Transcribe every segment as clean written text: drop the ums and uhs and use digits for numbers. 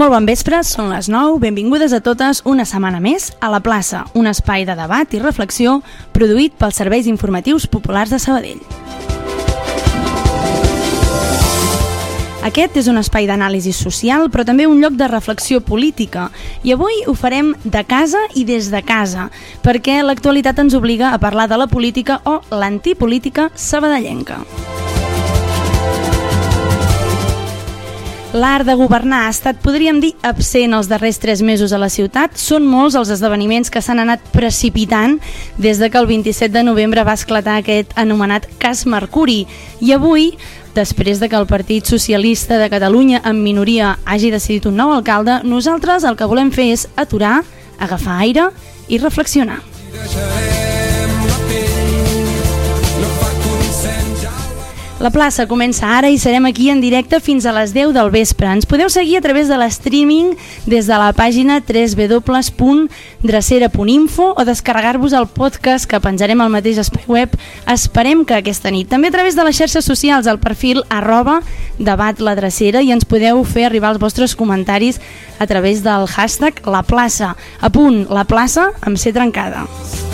Molt bon vespre, són les 9, benvingudes a totes una setmana més a La Plaça, un espai de debat i reflexió produït pels Serveis Informatius Populars de Sabadell. Aquest és un espai d'anàlisi social, però també un lloc de reflexió política, i avui ho farem de casa i des de casa, perquè l'actualitat ens obliga a parlar de la política o l'antipolítica sabadellenca. L'art de governar ha estat, podríem dir, absent els darrers 3 mesos a la ciutat. Són molts els esdeveniments que s'han anat precipitant des de que el 27 de novembre va esclatar aquest anomenat cas Mercuri. I avui, després de que el Partit Socialista de Catalunya en minoria hagi decidit un nou alcalde, nosaltres el que volem fer és aturar, agafar aire i reflexionar. La plaça comença ara i serem aquí en directe fins a les 10 del vespre. Ens podeu seguir a través de l'streaming des de la pàgina www.drecera.info o descarregar-vos el podcast que penjarem al mateix espai web, esperem que aquesta nit. També a través de les xarxes socials, al perfil @debatladrecera, i ens podeu fer arribar els vostres comentaris a través del hashtag La Plaça. A punt, La Plaça amb C trencada.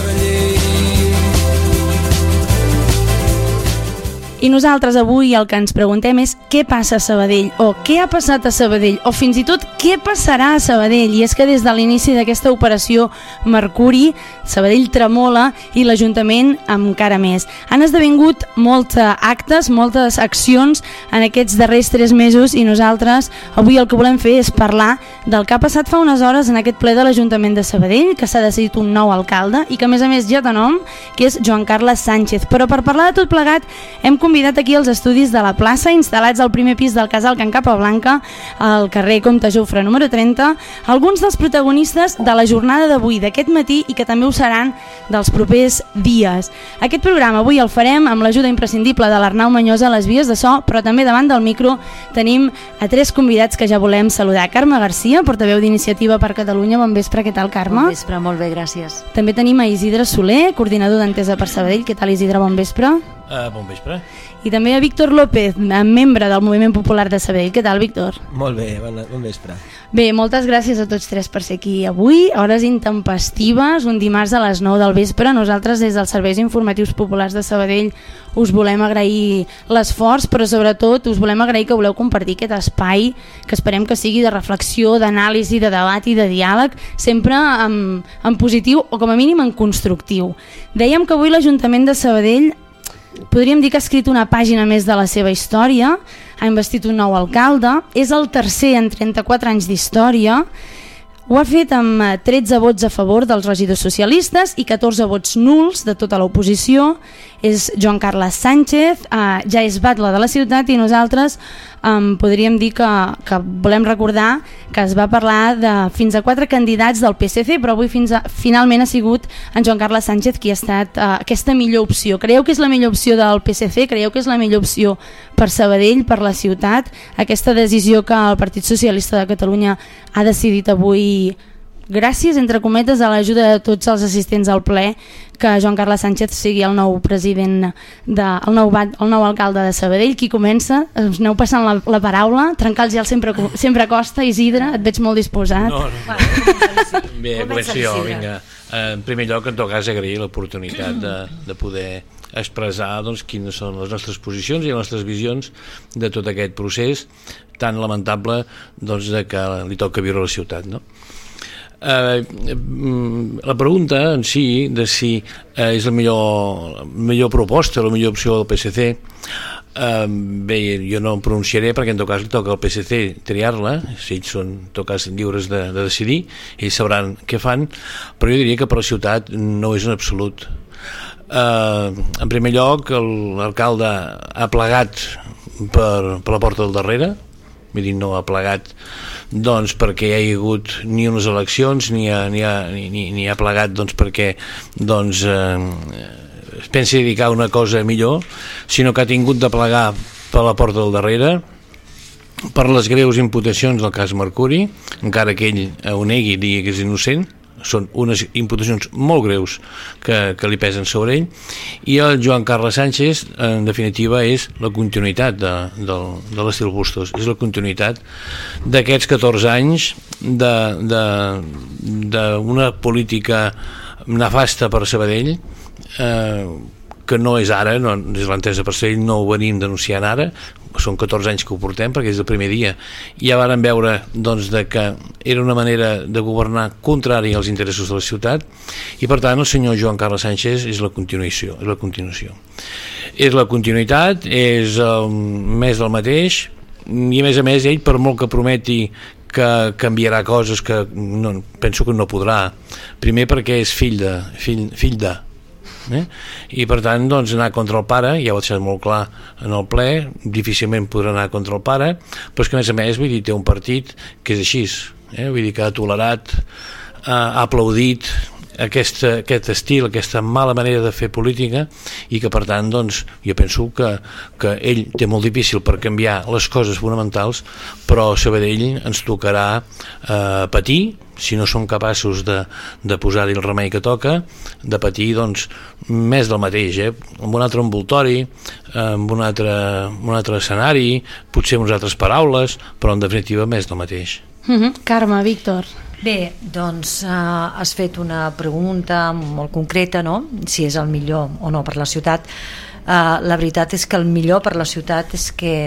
I nosaltres avui el que ens preguntem és què passa a Sabadell, o què ha passat a Sabadell, o fins i tot què passarà a Sabadell. I és que des de l'inici d'aquesta operació Mercuri, Sabadell tremola i l'Ajuntament encara més. Han esdevingut molts actes, moltes accions en aquests darrers 3 mesos i nosaltres avui el que volem fer és parlar del que ha passat fa unes hores en aquest ple de l'Ajuntament de Sabadell, que s'ha decidit un nou alcalde i que a més ja té nom, que és Joan Carles Sánchez. Però per parlar de tot plegat hem convidat aquí als estudis de la plaça, instal·lats al primer pis del casal Can Capablanca, al carrer Comte Jofre número 30, alguns dels protagonistes de la jornada d'avui, d'aquest matí, i que també ho seran dels propers dies. Aquest programa avui el farem amb l'ajuda imprescindible de l'Arnau Manyosa a les vies de so, però també davant del micro tenim a 3 convidats que ja volem saludar. Carme Garcia, portaveu d'Iniciativa per Catalunya. Bon vespre, què tal, Carme? Bon vespre, molt bé, gràcies. També tenim a Isidre Soler, coordinador d'Entesa per Sabadell. Què tal, Isidre? Bon vespre. Bon vespre. I també a Víctor López, membre del Moviment Popular de Sabadell. Què tal, Víctor? Molt bé, bon vespre. Bé, moltes gràcies a tots 3 per ser aquí avui. Hores intempestives, un dimarts a les 9 del vespre. Nosaltres des dels Serveis Informatius Populars de Sabadell us volem agrair l'esforç, però sobretot us volem agrair que voleu compartir aquest espai, que esperem que sigui de reflexió, d'anàlisi, de debat i de diàleg, sempre en positiu o com a mínim en constructiu. Dèiem que avui l'Ajuntament de Sabadell podríem dir que ha escrit una pàgina més de la seva història, ha investit un nou alcalde, és el tercer en 34 anys d'història, ho ha fet amb 13 vots a favor dels regidors socialistes i 14 vots nuls de tota l'oposició. És Joan Carles Sánchez, ja és batlle de la ciutat, i nosaltres podríem dir que volem recordar que es va parlar de fins a 4 candidats del PSC, però avui finalment ha sigut en Joan Carles Sánchez qui ha estat aquesta millor opció. Creieu que és la millor opció del PSC? Creieu que és la millor opció per Sabadell, per la ciutat? Aquesta decisió que el Partit Socialista de Catalunya ha decidit avui, gràcies, entre cometes, a l'ajuda de tots els assistents al ple, que Joan Carles Sánchez sigui el nou president, el nou alcalde de Sabadell. Qui comença? Us aneu passant la paraula. Trencar el gel sempre costa. Isidre, et veig molt disposat. No. Bé, començo jo, vinga. En primer lloc, en tot cas, agrair l'oportunitat de poder expressar quines són les nostres posicions i les nostres visions de tot aquest procés tan lamentable de que li toca viure a la ciutat, no? La pregunta en si de si és la millor proposta, la millor opció del PSC, bé, jo no em pronunciaré perquè en tot cas li toca al PSC triar-la, si ells són en tot cas lliures de decidir, ells sabran què fan, però jo diria que per la ciutat no és en absolut. En primer lloc, l'alcalde ha plegat per la porta del darrere, vull dir, no ha plegat perquè hi ha hagut ni unes eleccions ni ha plegat perquè es pensi dedicar a una cosa millor, sinó que ha tingut de plegar per la porta del darrere per les greus imputacions del cas Mercuri, encara que ell ho negui i digui que és innocent, són unes imputacions molt greus que li pesen sobre ell, i el Joan Carles Sánchez en definitiva és la continuïtat de l'estil Bustos, és la continuïtat d'aquests 14 anys d'una política nefasta per Sabadell, que no és ara, no, des de l'entesa per ser ell no ho venim denunciant ara, són 14 anys que ho portem perquè és el primer dia, ja varen veure doncs, que era una manera de governar contrària als interessos de la ciutat, i per tant el senyor Joan Carles Sánchez és la continuació, és la continuïtat, és més del mateix, i a més ell, per molt que prometi que canviarà coses, que no, penso que no podrà, primer perquè és fill de i per tant doncs, anar contra el pare, ja ho ha deixat molt clar en el ple, difícilment podrà anar contra el pare, però és que a més vull dir, té un partit que és així, vull dir que ha tolerat, ha aplaudit aquest estil, aquesta mala manera de fer política, i que per tant doncs, jo penso que ell té molt difícil per canviar les coses fonamentals, però a Sabadell ens tocarà patir, si no som capaços de posar-hi el remei que toca, de patir doncs, més del mateix, amb un altre envoltori, amb un altre escenari, potser amb unes altres paraules, però en definitiva més del mateix. Carme, Víctor. Bé, doncs has fet una pregunta molt concreta, no? Si és el millor o no per la ciutat. La veritat és que el millor per la ciutat és que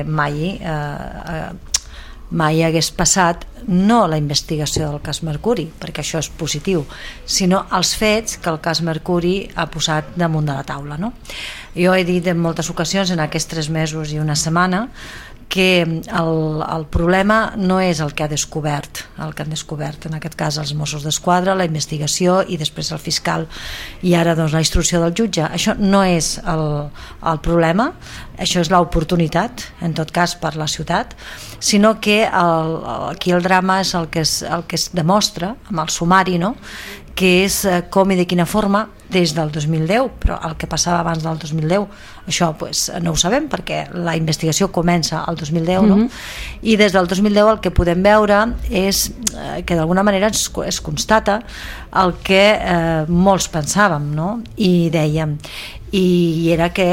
mai hagués passat no la investigació del cas Mercuri, perquè això és positiu, sinó els fets que el cas Mercuri ha posat damunt de la taula, no? Jo he dit en moltes ocasions en aquests 3 mesos i una setmana que el problema no és el que han descobert en aquest cas els Mossos d'Esquadra, la investigació i després el fiscal i ara doncs la instrucció del jutge. Això no és el problema, això és l'oportunitat en tot cas per la ciutat, sinó que aquí el drama és el que es demostra amb el sumari, no? Que és com i de quina forma des del 2010, però el que passava abans del 2010 això pues, no ho sabem perquè la investigació comença al 2010, no? I des del 2010 el que podem veure és que d'alguna manera es constata el que molts pensàvem, no? I dèiem, i era que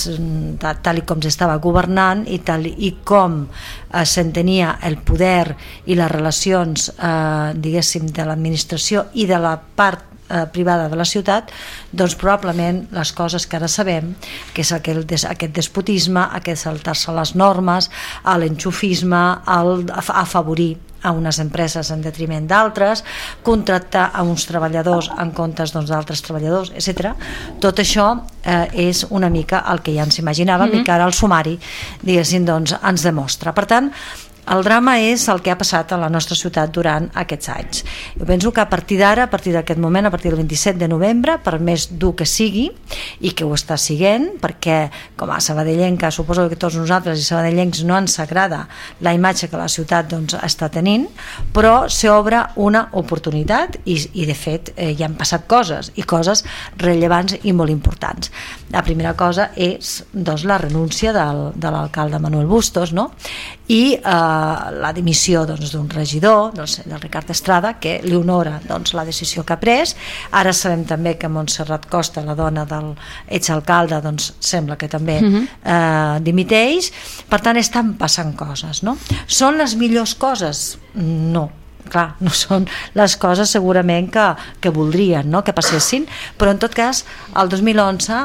tal com s'estava governant i com s'entenia el poder i les relacions diguéssim de l'administració i de la part privada de la ciutat, doncs probablement les coses que ara sabem, que és aquest despotisme, aquest saltar-se les normes, l'enxufisme, afavorir a unes empreses en detriment d'altres, contractar a uns treballadors en comptes d'altres treballadors, etc. Tot això és una mica el que ja ens imaginàvem i que ara el sumari, diguéssim, doncs, ens demostra. Per tant, el drama és el que ha passat a la nostra ciutat durant aquests anys. Jo penso que a partir d'ara, a partir d'aquest moment, a partir del 27 de novembre, per més dur que sigui, i que ho està siguent, perquè com a sabadellenca, suposo que tots nosaltres i sabadellencs no ens agrada la imatge que la ciutat doncs, està tenint, però s'obre una oportunitat i de fet ja han passat coses, i coses rellevants i molt importants. La primera cosa és doncs, la renúncia de l'alcalde Manuel Bustos, no? I la dimissió d'un regidor, del Ricard Estrada, que li honora la decisió que ha pres. Ara sabem també que Montserrat Costa, la dona del exalcalde, sembla que també dimiteix. Per tant, estan passant coses, no? Són les millors coses? No. Clar, no són les coses segurament que voldrien, no? Que passessin, però en tot cas el 2011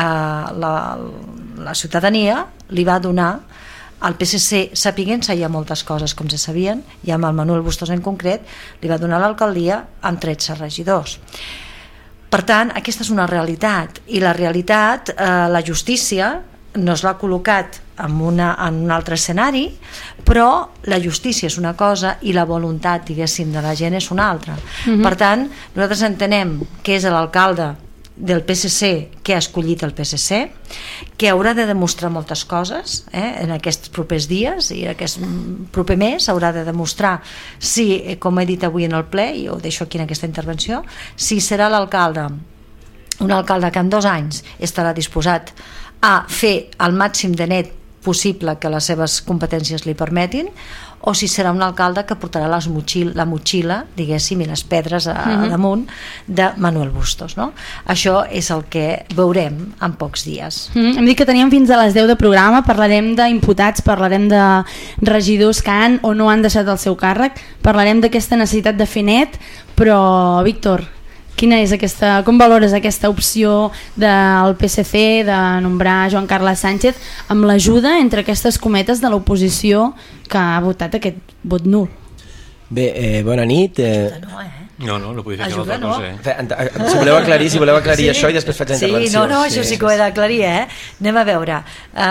la ciutadania li va donar al PSC, sapiguent-se ja moltes coses com se sabien, i amb el Manuel Bustos en concret li va donar l'alcaldia amb 13 regidors. Per tant, aquesta és una realitat, i la realitat, la justícia no l'ha col·locat en un altre escenari, però la justícia és una cosa i la voluntat, diguéssim, de la gent és una altra. Per tant, nosaltres entenem que és l'alcalde del PSC que ha escollit el PSC, que haurà de demostrar moltes coses en aquests propers dies i aquest proper mes haurà de demostrar si, com he dit avui en el ple, i ho deixo aquí en aquesta intervenció, si serà l'alcalde, un alcalde que en 2 anys estarà disposat a fer el màxim de net possible que les seves competències li permetin, o si serà un alcalde que portarà la motxilla, diguéssim, i les pedres a damunt de Manuel Bustos, no? Això és el que veurem en pocs dies. Hem dit que teníem fins a les 10 de programa, parlarem d'imputats, parlarem de regidors que han o no han deixat el seu càrrec, parlarem d'aquesta necessitat de fer net, però Víctor, com valores aquesta opció del PSC de nombrar Joan Carles Sánchez amb l'ajuda, entre aquestes cometes, de l'oposició que ha votat aquest vot nul? Bé, bona nit. No puc dir que l'altra cosa. Si voleu aclarir això i després faig la intervenció. Això sí que ho he d'aclarir, Anem a veure.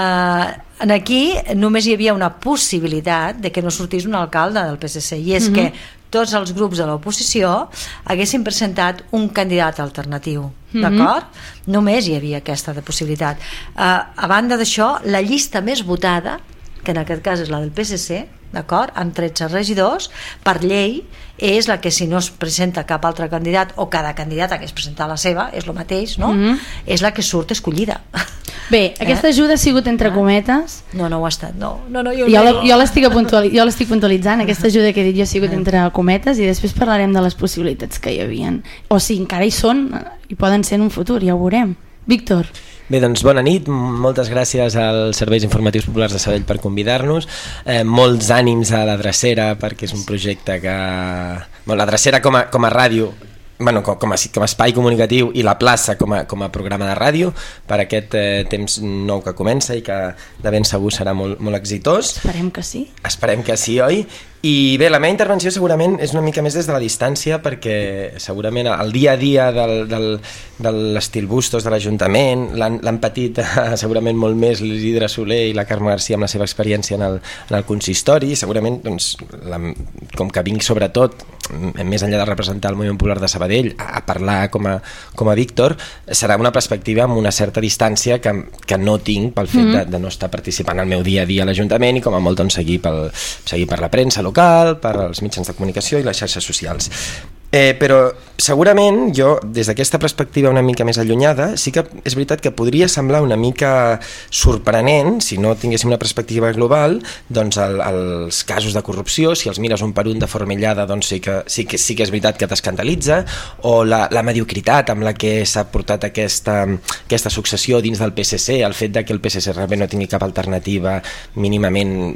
Aquí només hi havia una possibilitat de que no sortís un alcalde del PSC, i és que tots els grups de l'oposició haguessin presentat un candidat alternatiu, d'acord? Només hi havia aquesta possibilitat. A banda d'això, la llista més votada, que en aquest cas és la del PSC, d'acord, amb 13 regidors, per llei és la que, si no es presenta cap altre candidat o cada candidat hagués presentat la seva, és el mateix, no? És la que surt escollida. Bé, aquesta ajuda ha sigut entre cometes. No ho ha estat, no. Jo l'estic puntualitzant, aquesta ajuda que he dit jo ha sigut entre cometes, i després parlarem de les possibilitats que hi havien. O si encara hi són, i poden ser en un futur, ja ho veurem. Víctor. Bé, doncs bona nit, moltes gràcies als Serveis Informatius Populars de Sabadell per convidar-nos, molts ànims a la Drecera, perquè és un projecte que... la Drecera com a ràdio, com a espai comunicatiu, i la plaça com a programa de ràdio per aquest temps nou que comença i que de ben segur serà molt exitós. Esperem que sí. Esperem que sí, oi? I bé, la meva intervenció segurament és una mica més des de la distància, perquè segurament el dia a dia de l'estil Bustos de l'Ajuntament l'han patit segurament molt més l'Isidre Soler i la Carme Garcia amb la seva experiència en el consistori. Segurament, doncs, com que vinc sobretot, més enllà de representar el Moviment Popular de Sabadell, a parlar com a Víctor, serà una perspectiva amb una certa distància que no tinc pel fet de no estar participant al meu dia a dia a l'Ajuntament i com a molt doncs, seguir per la premsa local, per als mitjans de comunicació i les xarxes socials. Però segurament jo, des d'aquesta perspectiva una mica més allunyada, sí que és veritat que podria semblar una mica sorprenent, si no tinguéssim una perspectiva global, doncs els casos de corrupció, si els mires un per un de forma aïllada, doncs sí que és veritat que t'escandalitza, o la mediocritat amb la que s'ha portat aquesta successió dins del PSC, el fet que el PSC realment no tingui cap alternativa mínimament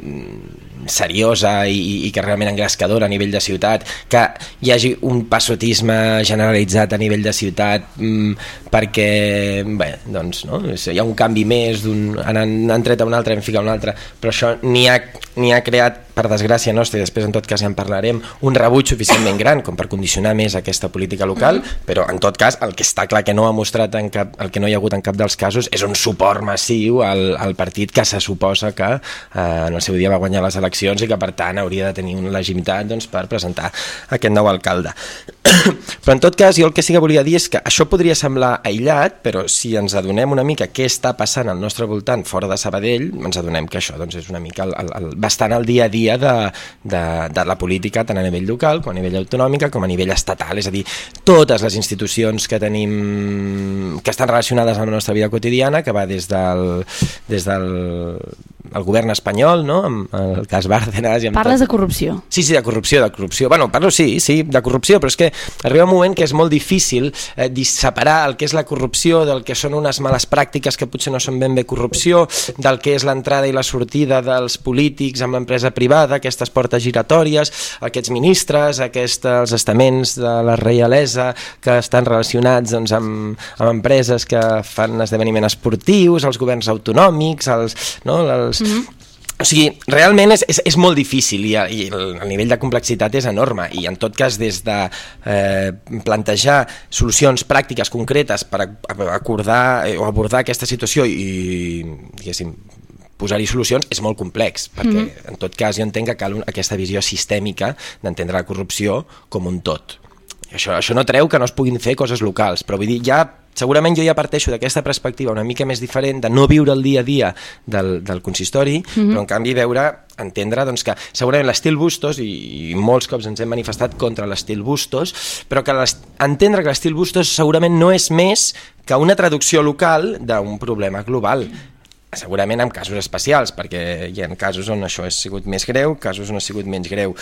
seriosa i que realment engrescadora a nivell de ciutat, que hi hagi un passotisme generalitzat a nivell de ciutat perquè doncs, no? Hi ha un canvi més, han tret a un altre, han ficat un altre, però això ni ha creat, per desgràcia nostra, i després en tot cas ja en parlarem, un rebuig suficientment gran com per condicionar més aquesta política local, però en tot cas el que està clar que no ha mostrat el que no hi ha hagut en cap dels casos és un suport massiu al partit que se suposa que en el seu dia va guanyar les eleccions i que per tant hauria de tenir una legitimitat doncs, per presentar aquest nou alcalde. Però en tot cas jo el que sí que volia dir és que això podria semblar aïllat, però si ens adonem una mica què està passant al nostre voltant fora de Sabadell, ens adonem que això doncs, és una mica bastant el dia a dia de la política tant a nivell local com a nivell autonòmica com a nivell estatal, és a dir, totes les institucions que tenim que estan relacionades amb la nostra vida quotidiana, que va des del govern espanyol, no? Amb el cas Bárcenas. Parles de corrupció. Sí, de corrupció. Bueno, parlo de corrupció, però és que arriba un moment que és molt difícil separar el que és la corrupció del que són unes males pràctiques que potser no són ben bé corrupció, del que és l'entrada i la sortida dels polítics amb l'empresa privada, aquestes portes giratòries, aquests ministres, els estaments de la reialesa que estan relacionats doncs, amb empreses que fan esdeveniments esportius, els governs autonòmics, O sigui, realment és molt difícil i el nivell de complexitat és enorme i en tot cas des de plantejar solucions pràctiques concretes per acordar o abordar aquesta situació i diguéssim posar-hi solucions és molt complex perquè en tot cas jo entenc que cal aquesta visió sistèmica d'entendre la corrupció com un tot. Això no treu que no es puguin fer coses locals, però vull dir, segurament jo ja parteixo d'aquesta perspectiva una mica més diferent de no viure el dia a dia del consistori, però en canvi entendre doncs, que segurament l'estil Bustos, i molts cops ens hem manifestat contra l'estil Bustos, però que entendre que l'estil Bustos segurament no és més que una traducció local d'un problema global. segurament en casos especials, perquè hi ha casos on això ha sigut més greu, casos on ha sigut menys greu,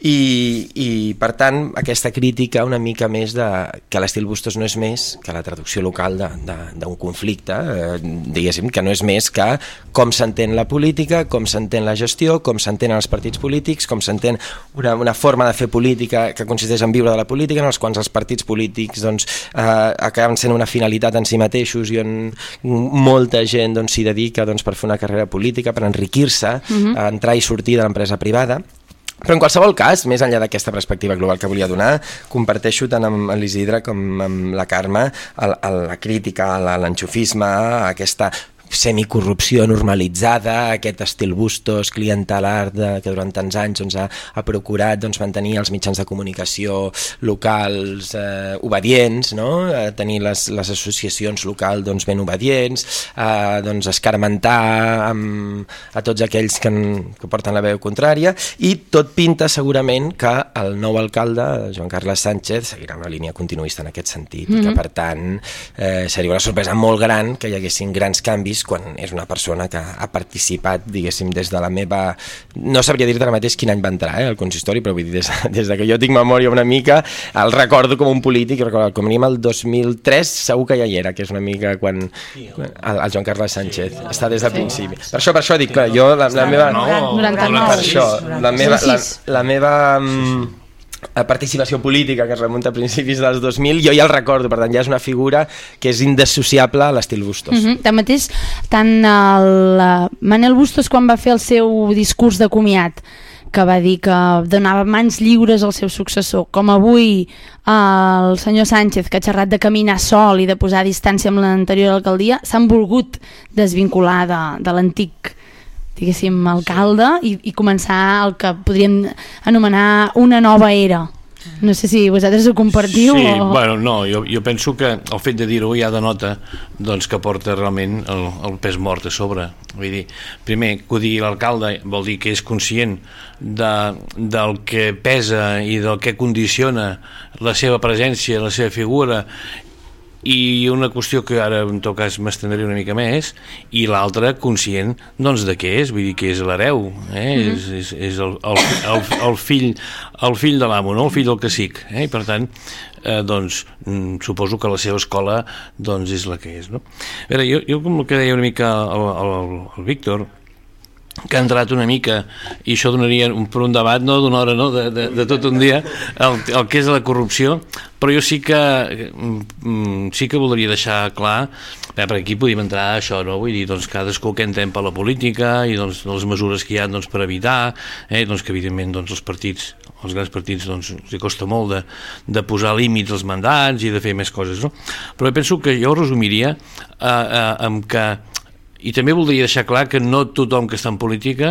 i per tant aquesta crítica una mica més de que l'estil Bustos no és més que la traducció local d'un conflicte, diguéssim que no és més que com s'entén la política, com s'entén la gestió, com s'entenen els partits polítics, com s'entén una forma de fer política que consisteix en viure de la política, en els quals els partits polítics doncs, acaben sent una finalitat en si mateixos i on molta gent doncs, s'hi dedica doncs, per fer una carrera política, per enriquir-se, entrar i sortir de l'empresa privada. Però en qualsevol cas, més enllà d'aquesta perspectiva global que volia donar, comparteixo tant amb l'Isidre com amb la Carme la crítica a l'enxufisme, a aquesta semicorrupció normalitzada, aquest estil Bustos clientelar que durant tants anys doncs, ha procurat doncs, mantenir els mitjans de comunicació locals obedients, no? Tenir les associacions locals doncs, ben obedients, doncs, escarmentar a tots aquells que porten la veu contrària, i tot pinta segurament que el nou alcalde, Joan Carles Sánchez, seguirà una línia continuista en aquest sentit, i que per tant seria una sorpresa molt gran que hi haguessin grans canvis quan és una persona que ha participat, diguéssim, des de la meva... No sabria dir-te ara mateix quin any va entrar al consistori, però vull dir, des que jo tinc memòria una mica, el recordo com un polític, com a mínim el 2003 segur que ja hi era, que és una mica quan el Joan Carles Sánchez està des de principi. Per això dic, clar, jo la meva... Per això, la meva participació política que es remunta a principis dels 2000, jo ja el recordo, per tant ja és una figura que és indissociable a l'estil Bustos. Tanmateix, tant Manel Bustos quan va fer el seu discurs de comiat, que va dir que donava mans lliures al seu successor, com avui el senyor Sánchez, que ha xerrat de caminar sol i de posar distància amb l'anterior alcaldia, s'han volgut desvincular de l'antic, diguéssim, alcalde, i començar el que podríem anomenar una nova era. No sé si vosaltres ho compartiu. Sí, bueno, no, jo penso que el fet de dir-ho ja denota doncs, que porta realment el pes mort a sobre. Vull dir, primer, que ho digui l'alcalde vol dir que és conscient del que pesa i del que condiciona la seva presència, la seva figura, i una qüestió que ara en tot cas m'estendré una mica més, i l'altra conscient doncs de què és, vull dir que és l'hereu, és el fill de l'amo, no? El fill del cacic, i per tant doncs suposo que la seva escola doncs és la que és, no? A veure, jo com que deia una mica el Víctor, que ha entrat una mica, i això donaria per un debat, no d'una hora, no? De tot un dia, el que és la corrupció, però jo sí que voldria deixar clar, perquè aquí podíem entrar a això, no? Vull dir, doncs cadascú que entén per la política i doncs les mesures que hi ha doncs, per evitar, doncs que evidentment doncs, els grans partits doncs, els costa molt de posar límits als mandats i de fer més coses, no? Però penso que jo resumiria amb que, i també voldria deixar clar que no tothom que està en política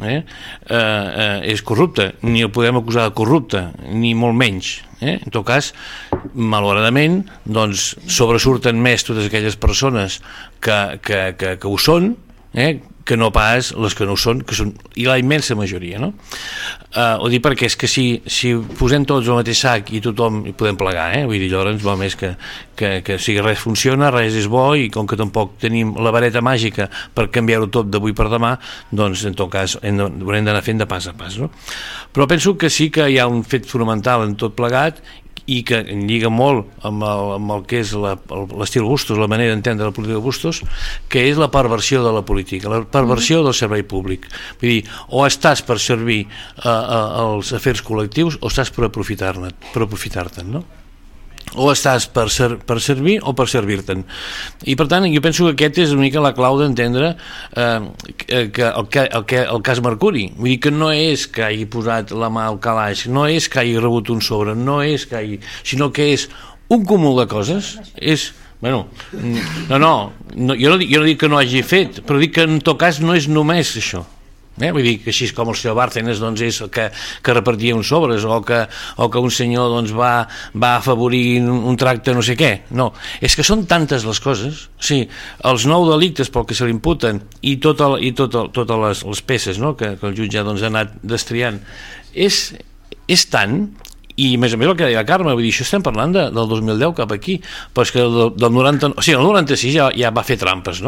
és corrupte, ni el podem acusar de corrupte, ni molt menys. En tot cas, malauradament, doncs, sobresurten més totes aquelles persones que ho són, que no pas les que no ho són, que són i la immensa majoria, no? Ho dic perquè és que si posem tots al mateix sac i tothom hi podem plegar, vull dir, llavors va més que si res funciona, res és bo, i com que tampoc tenim la vareta màgica per canviar-ho tot d'avui per demà, doncs en tot cas haurem d'anar fent de pas a pas, no? Però penso que sí que hi ha un fet fonamental en tot plegat, i que lliga molt amb el que és l'estil Bustos, la manera d'entendre la política de Bustos, que és la perversió de la política, la perversió del servei públic. Vull dir, o estàs per servir als afers col·lectius o estàs per aprofitar-te'n, no? O estàs per servir o per servir-te'n. I per tant jo penso que aquest és una mica la clau d'entendre que el cas Mercuri, vull dir que no és que hagi posat la mà al calaix, no és que hagi rebut un sobre, no és que sinó que és un cúmul de coses, és... Bueno, jo no dic que no hagi fet, però dic que en tot cas no és només això. Vull dir que així com el senyor Bárcenas doncs, és que repartia uns sobres o que un senyor doncs, va afavorir un tracte no sé què. No, és que són tantes les coses, sí, els 9 delictes pel que se li imputen i totes les peces, no? que el jutge doncs, ha anat destriant, és tant. I a més el que deia la Carme, vull dir, això estem parlant del 2010 cap aquí, però és que del 96 ja va fer trampes, no?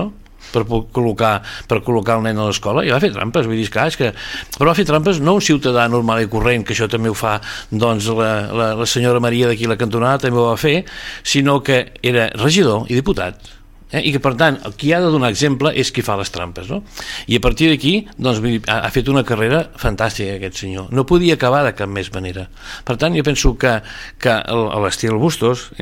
per col·locar el nen a l'escola, i va fer trampes, vull dir, però va fer trampes no un ciutadà normal i corrent, que això també ho fa doncs la senyora Maria d'aquí a la cantonada també ho va fer, sinó que era regidor i diputat. I que per tant qui ha de donar exemple és qui fa les trampes, no? I a partir d'aquí doncs, ha fet una carrera fantàstica aquest senyor, no podia acabar de cap més manera. Per tant jo penso que l'estil Bustos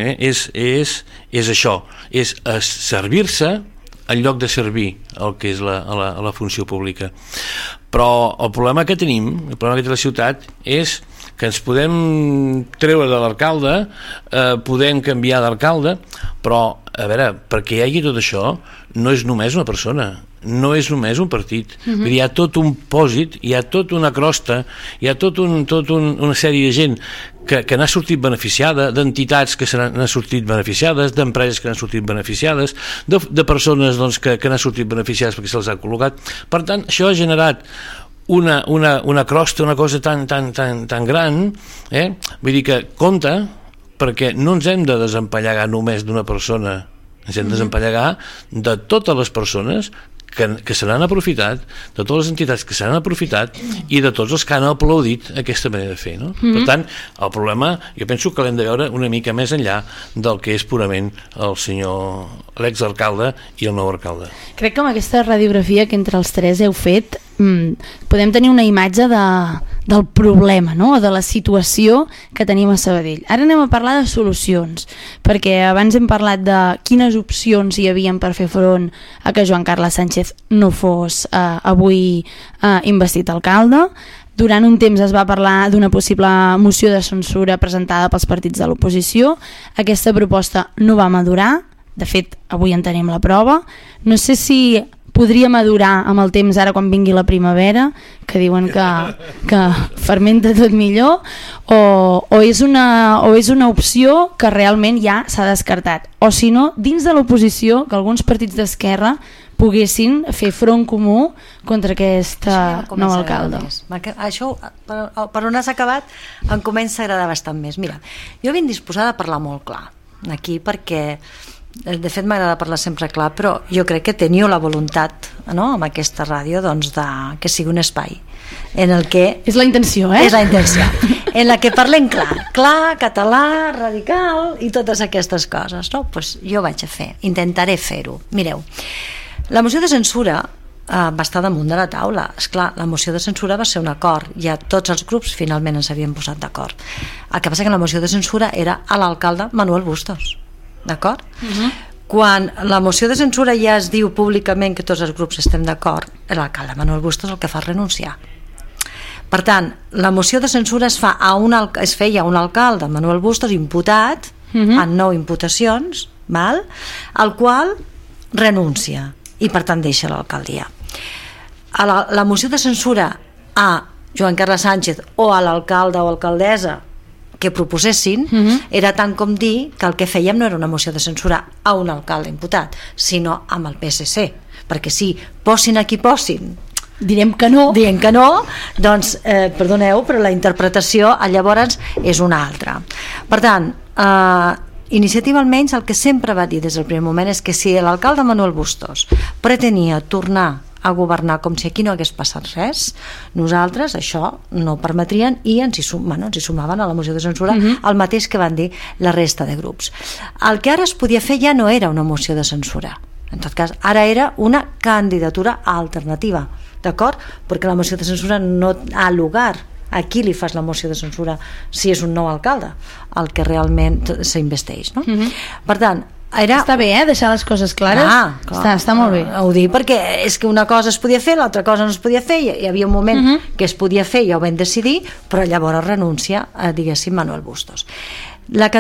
és això, és servir-se en lloc de servir el que és la funció pública. Però el problema que tenim, el problema que té la ciutat és que ens podem treure de l'alcalde, podem canviar d'alcalde, però a veure, perquè hi hagi tot això no és només una persona, no és només un partit. Vull dir, hi ha tot un pòsit, hi ha tota una crosta, hi ha una sèrie de gent que n'ha sortit beneficiada, d'entitats que n'han sortit beneficiades, d'empreses que n'han sortit beneficiades, de persones doncs, que n'han sortit beneficiades perquè se'ls ha col·locat. Per tant, això ha generat una crosta, una cosa tan gran, vull dir que compta, perquè no ens hem de desempallegar només d'una persona, ens hem de desempallegar de totes les persones que se n'han aprofitat, de totes les entitats que se n'han aprofitat i de tots els que han aplaudit aquesta manera de fer, no? Per tant, el problema jo penso que l'hem de veure una mica més enllà del que és purament l'exalcalde i el nou alcalde. Crec que amb aquesta radiografia que entre els tres heu fet podem tenir una imatge del problema, no? O de la situació que tenim a Sabadell. Ara anem a parlar de solucions, perquè abans hem parlat de quines opcions hi havien per fer front a que Joan Carles Sánchez no fos avui investit alcalde. Durant un temps es va parlar d'una possible moció de censura presentada pels partits de l'oposició. Aquesta proposta no va madurar, de fet avui en tenim la prova. No sé si podria madurar amb el temps ara quan vingui la primavera, que diuen que fermenta tot millor, o és una opció que realment ja s'ha descartat. O si no, dins de l'oposició, que alguns partits d'esquerra poguessin fer front comú contra aquest nou alcalde. Això, per on has acabat, em comença a agradar bastant més. Mira, jo vinc disposada a parlar molt clar aquí, perquè de fet m'agrada parlar sempre clar, però jo crec que teniu la voluntat, no?, amb aquesta ràdio, doncs, que sigui un espai en el que... És la intenció, És la intenció. En la que parlem clar, català, radical i totes aquestes coses, no? Pues jo vaig a fer, intentaré fer-ho. Mireu, la moció de censura va estar damunt de la taula. Esclar, la moció de censura va ser un acord, ja tots els grups finalment ens havien posat d'acord. El que passa que la moció de censura era a l'alcalde Manuel Bustos, d'acord? Quan la moció de censura ja es diu públicament que tots els grups estem d'acord, l'alcalde Manuel Bustos el que fa és renunciar. Per tant, la moció de censura es feia a un alcalde, Manuel Bustos, imputat, en 9 imputacions, al qual renuncia i per tant deixa l'alcaldia. La moció de censura a Joan Carles Sánchez o a l'alcalde o alcaldessa que proposessin era tant com dir que el que fèiem no era una moció de censura a un alcalde imputat, sinó amb el PSC, perquè si posin a qui posin diem que no, doncs perdoneu, però la interpretació llavors és una altra. Per tant, Iniciativa almenys el que sempre va dir des del primer moment és que si l'alcalde Manuel Bustos pretenia tornar a governar com si aquí no hagués passat res, nosaltres això no ho permetrien i ens hi sumaven a la moció de censura el mateix que van dir la resta de grups. El que ara es podia fer ja no era una moció de censura, en tot cas ara era una candidatura alternativa, d'acord? Perquè la moció de censura no ha lugar. A qui li fas la moció de censura si és un nou alcalde el que realment s'investeix, no? Per tant, està bé, deixar les coses clares. Està molt bé. Ho dic perquè és que una cosa es podia fer, l'altra cosa no es podia fer, hi havia un moment que es podia fer i ja ho vam decidir, però llavors renuncia a, diguéssim, Manuel Bustos. La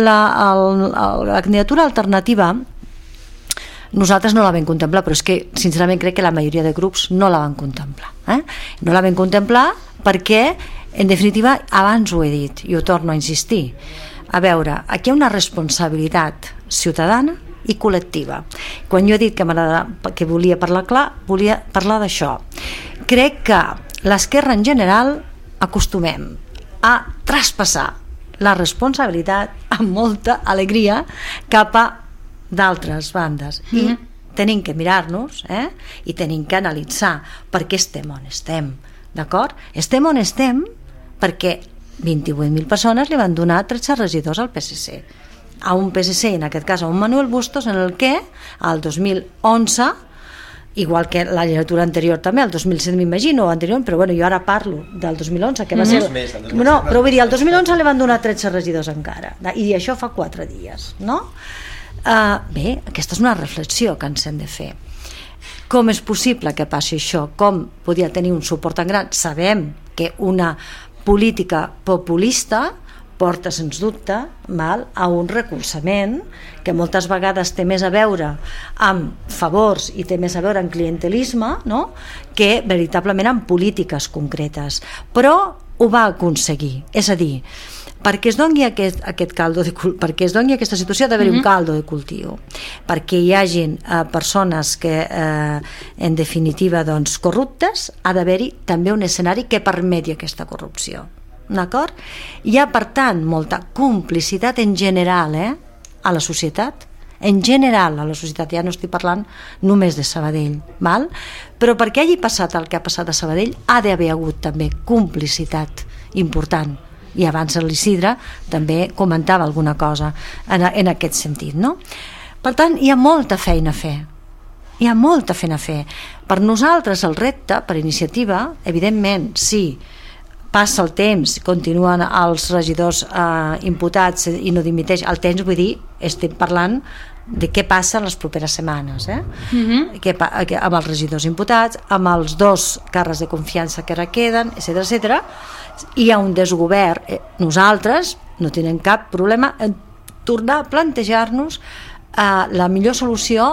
candidatura alternativa nosaltres no la vam contemplar, però és que sincerament crec que la majoria de grups no la van contemplar. No la vam contemplar perquè, en definitiva, abans ho he dit i ho torno a insistir. A veure, aquí hi ha una responsabilitat ciutadana i col·lectiva. Quan jo he dit que volia parlar clar, volia parlar d'això. Crec que l'esquerra en general acostumem a traspassar la responsabilitat amb molta alegria cap a d'altres bandes i tenim que mirar-nos i tenim que analitzar per què estem on estem, d'acord? Estem on estem perquè 28.000 persones li van donar 13 regidors al PSC, a un PSC, en aquest cas a un Manuel Bustos, en el que al 2011, igual que la legislatura anterior també, el 2007 m'imagino, anterior, però bueno, jo ara parlo del 2011, que va ser... No, però vull dir, el 2011 li van donar 13 regidors encara, i això fa 4 dies, no? Bé, aquesta és una reflexió que ens hem de fer. Com és possible que passi això? Com podia tenir un suport tan gran? Sabem que una política populista porta, sens dubte, a un recolzament que moltes vegades té més a veure amb favors i té més a veure amb clientelisme, no?, que veritablement amb polítiques concretes. Però ho va aconseguir. És a dir, perquè es doni aquest caldo de cultiu, perquè es doni aquesta situació ha d'haver-hi un caldo de cultiu, perquè hi hagin persones que en definitiva corruptes, ha d'haver-hi també un escenari que permeti aquesta corrupció, d'acord? Hi ha per tant molta complicitat en general a la societat, en general a la societat, ja no estic parlant només de Sabadell, val? Però perquè hagi passat el que ha passat a Sabadell ha d'haver hagut també complicitat important. I abans l'Isidre també comentava alguna cosa en aquest sentit, no? Per tant, hi ha molta feina a fer. Hi ha molta feina a fer. Per nosaltres el repte, per iniciativa, evidentment, sí, passa el temps, continuen els regidors imputats i no dimiteix, el temps, vull dir, estem parlant de què passa en les properes setmanes, amb els regidors imputats, amb els 2 càrrecs de confiança que ara queden, etc. Hi ha un desgovern. Nosaltres no tenim cap problema en tornar a plantejar-nos la millor solució,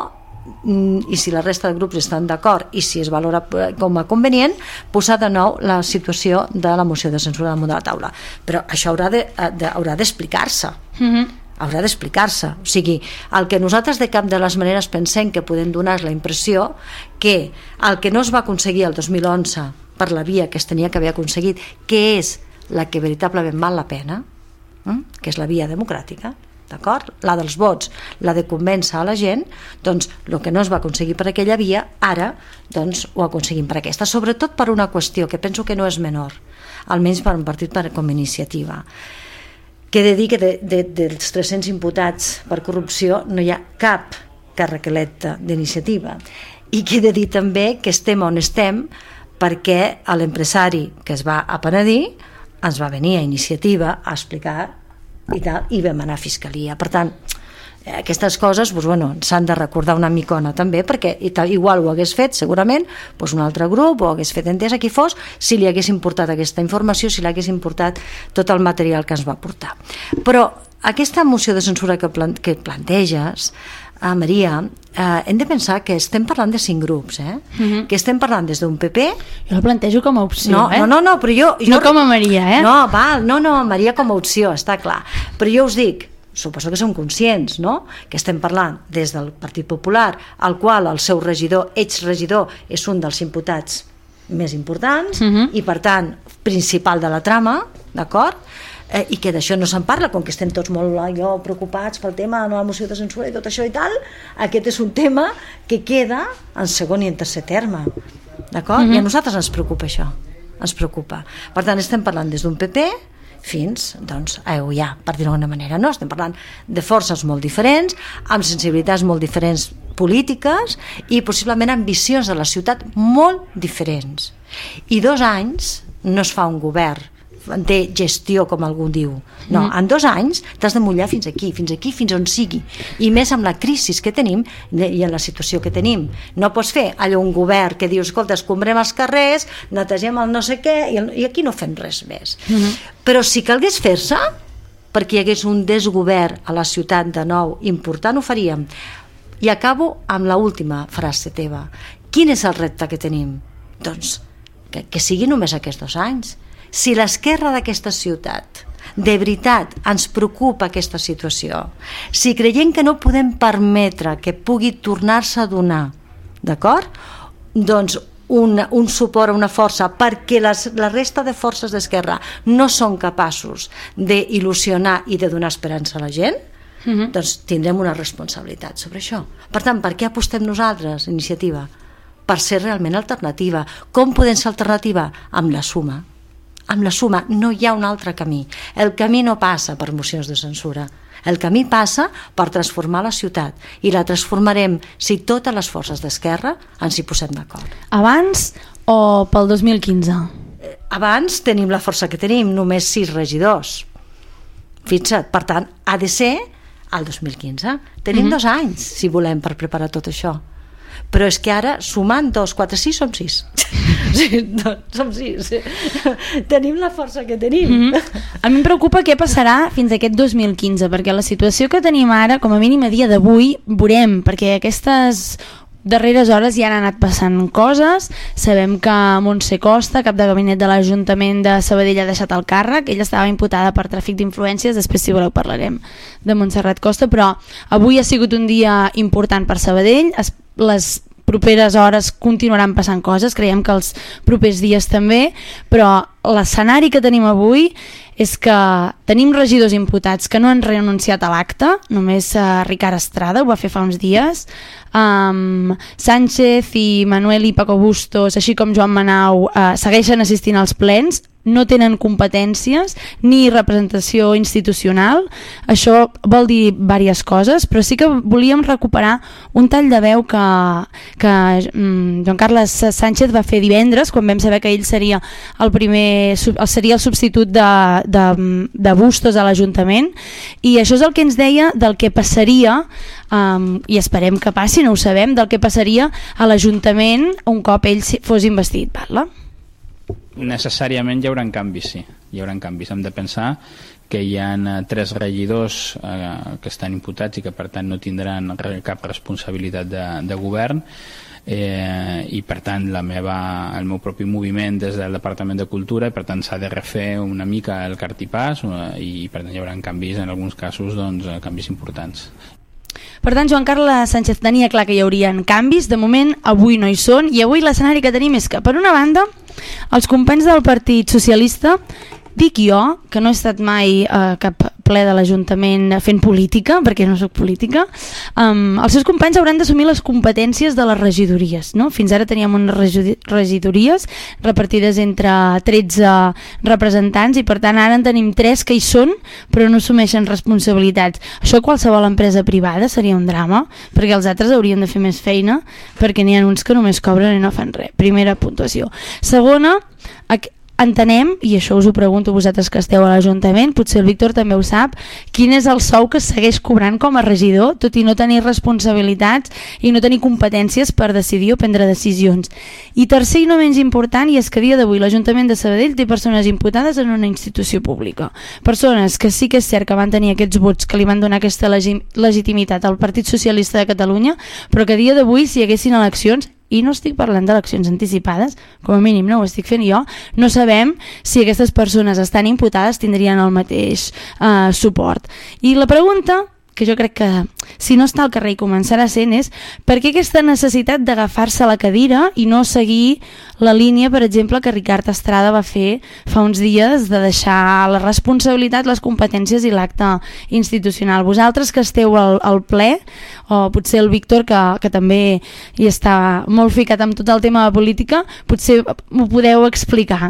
i si la resta de grups estan d'acord i si es valora com a convenient, posar de nou la situació de la moció de censura damunt de la taula. Però això haurà d'explicar-se. Haurà d'explicar-se. O sigui, el que nosaltres de cap de les maneres pensem que podem donar és la impressió que el que no es va aconseguir el 2011 per la via que es tenia que haver aconseguit, que és la que veritablement val la pena, que és la via democràtica, d'acord? La dels vots, la de convèncer a la gent, doncs el que no es va aconseguir per aquella via, ara doncs ho aconseguim per aquesta, sobretot per una qüestió que penso que no és menor, almenys per un partit com iniciativa, que he de dir que dels 300 imputats per corrupció no hi ha cap càrrec electe d'iniciativa, i que he de dir també que estem on estem perquè l'empresari que es va a penedir ens va venir a iniciativa a explicar i vam anar a Fiscalia. Per tant, aquestes coses s'han de recordar una micona també, perquè igual ho hagués fet segurament un altre grup, o hagués fet Entesa, qui fos, si li hagués importat aquesta informació, si li hagués importat tot el material que ens va portar. Però aquesta moció de censura que planteges, Maria, hem de pensar que estem parlant de 5 grups, que estem parlant des d'un PP... Jo el plantejo com a opció, No, però jo... No com a Maria, No, Maria com a opció, està clar. Però jo us dic, suposo que som conscients, no?, que estem parlant des del Partit Popular, al qual el seu regidor, exregidor, és un dels imputats més importants i, per tant, principal de la trama, d'acord?, i que d'això no se'n parla, com que estem tots molt preocupats pel tema de la moció de censura i tot això i tal. Aquest és un tema que queda en segon i en tercer terme, d'acord? I a nosaltres ens preocupa això, ens preocupa. Per tant, estem parlant des d'un PP fins, a EUIA, per dir-ho d'alguna manera, no? Estem parlant de forces molt diferents, amb sensibilitats molt diferents polítiques i possiblement amb visions de la ciutat molt diferents. I 2 anys no es fa un govern de gestió, com algú diu. No, en 2 anys t'has de mullar fins aquí, fins on sigui, i més amb la crisi que tenim i en la situació que tenim. No pots fer allò un govern que diu, escolta, escombrem els carrers, netegem el no sé què, i aquí no fem res més. Però si calgués fer-se, perquè hi hagués un desgovern a la ciutat de nou important, ho faríem. I acabo amb l'última frase teva. Quin és el repte que tenim? Doncs que sigui només aquests 2 anys. Si l'esquerra d'aquesta ciutat de veritat ens preocupa aquesta situació, si creiem que no podem permetre que pugui tornar-se a donar, d'acord? Doncs un suport, una força, perquè la resta de forces d'esquerra no són capaços d'il·lusionar i de donar esperança a la gent, doncs tindrem una responsabilitat sobre això. Per tant, per què apostem nosaltres, Iniciativa? Per ser realment alternativa. Com podem ser alternativa? Amb la suma. Amb la suma, no hi ha un altre camí. El camí no passa per mocions de censura. El camí passa per transformar la ciutat, i la transformarem si totes les forces d'esquerra ens hi posem d'acord. Abans o pel 2015? Abans tenim la força que tenim, només 6 regidors. Fixa't, per tant, ha de ser al 2015. Tenim 2 anys, si volem, per preparar tot això. Però és que ara, sumant 2, 4, 6, som 6. Sí, no, som 6. Tenim la força que tenim. A mi em preocupa què passarà fins a aquest 2015, perquè la situació que tenim ara, com a mínim a dia d'avui, veurem, perquè aquestes darreres hores ja han anat passant coses. Sabem que Montse Costa, cap de gabinet de l'Ajuntament de Sabadell, ha deixat el càrrec. Ella estava imputada per tràfic d'influències, després si voleu parlarem de Montserrat Costa, però avui ha sigut un dia important per Sabadell. Les properes hores continuaran passant coses, creiem que els propers dies també, però l'escenari que tenim avui és que tenim regidors imputats que no han renunciat a l'acte, només Ricard Estrada ho va fer fa uns dies, Sánchez i Manuel i Paco Bustos, així com Joan Manau, segueixen assistint als plens, no tenen competències ni representació institucional. Això vol dir diverses coses, però sí que volíem recuperar un tall de veu que Joan Carles Sánchez va fer divendres, quan vam saber que ell seria el substitut de Bustos a l'Ajuntament, i això és el que ens deia del que passaria, i esperem que passi, no ho sabem, del que passaria a l'Ajuntament un cop ell fos investit. Parla. Necessàriament hi haurà canvis, sí. Hi haurà canvis. Hem de pensar que hi ha 3 regidors que estan imputats i que per tant no tindran cap responsabilitat de govern, i per tant el meu propi moviment des del Departament de Cultura, per tant s'ha de refer una mica el cartipàs, i per tant hi haurà canvis, en alguns casos canvis importants. Per tant, Joan Carles Sánchez tenia clar que hi haurien canvis, de moment avui no hi són, i avui l'escenari que tenim és que, per una banda, els companys del Partit Socialista, dic jo, que no he estat mai a cap ple de l'Ajuntament fent política, perquè no soc política, els seus companys hauran d'assumir les competències de les regidories, no? Fins ara teníem unes regidories repartides entre 13 representants, i per tant ara en tenim 3 que hi són però no assumeixen responsabilitats. Això qualsevol empresa privada seria un drama, perquè els altres haurien de fer més feina, perquè n'hi ha uns que només cobren i no fan res. Primera puntuació. Segona, entenem, i això us ho pregunto vosaltres que esteu a l'Ajuntament, potser el Víctor també ho sap, quin és el sou que segueix cobrant com a regidor, tot i no tenir responsabilitats i no tenir competències per decidir o prendre decisions. I tercer i no menys important, i és que a dia d'avui l'Ajuntament de Sabadell té persones imputades en una institució pública. Persones que sí que és cert que van tenir aquests vots que li van donar aquesta legitimitat al Partit Socialista de Catalunya, però que a dia d'avui, si hi haguessin eleccions, i no estic parlant d'eleccions anticipades, com a mínim no ho estic fent jo, no sabem si aquestes persones estan imputades tindrien el mateix suport. I la pregunta, que jo crec que si no està al carrer i començarà sent, és per què aquesta necessitat d'agafar-se a la cadira i no seguir la línia, per exemple, que Ricard Estrada va fer fa uns dies, de deixar la responsabilitat, les competències i l'acte institucional. Vosaltres que esteu al ple, o potser el Víctor que també hi està molt ficat amb tot el tema de política, potser m'ho podeu explicar.